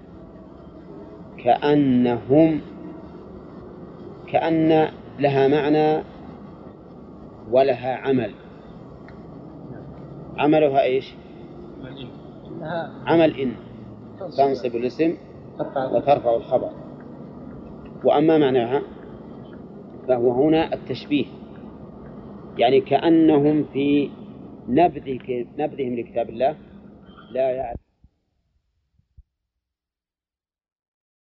كأن لها معنى ولها عمل. عملها إيش؟ عمل إن تنصب الاسم وترفع الخبر. وأما معناها فهو هنا التشبيه، يعني كأنهم في نبذهم لكتاب الله لا يعلم.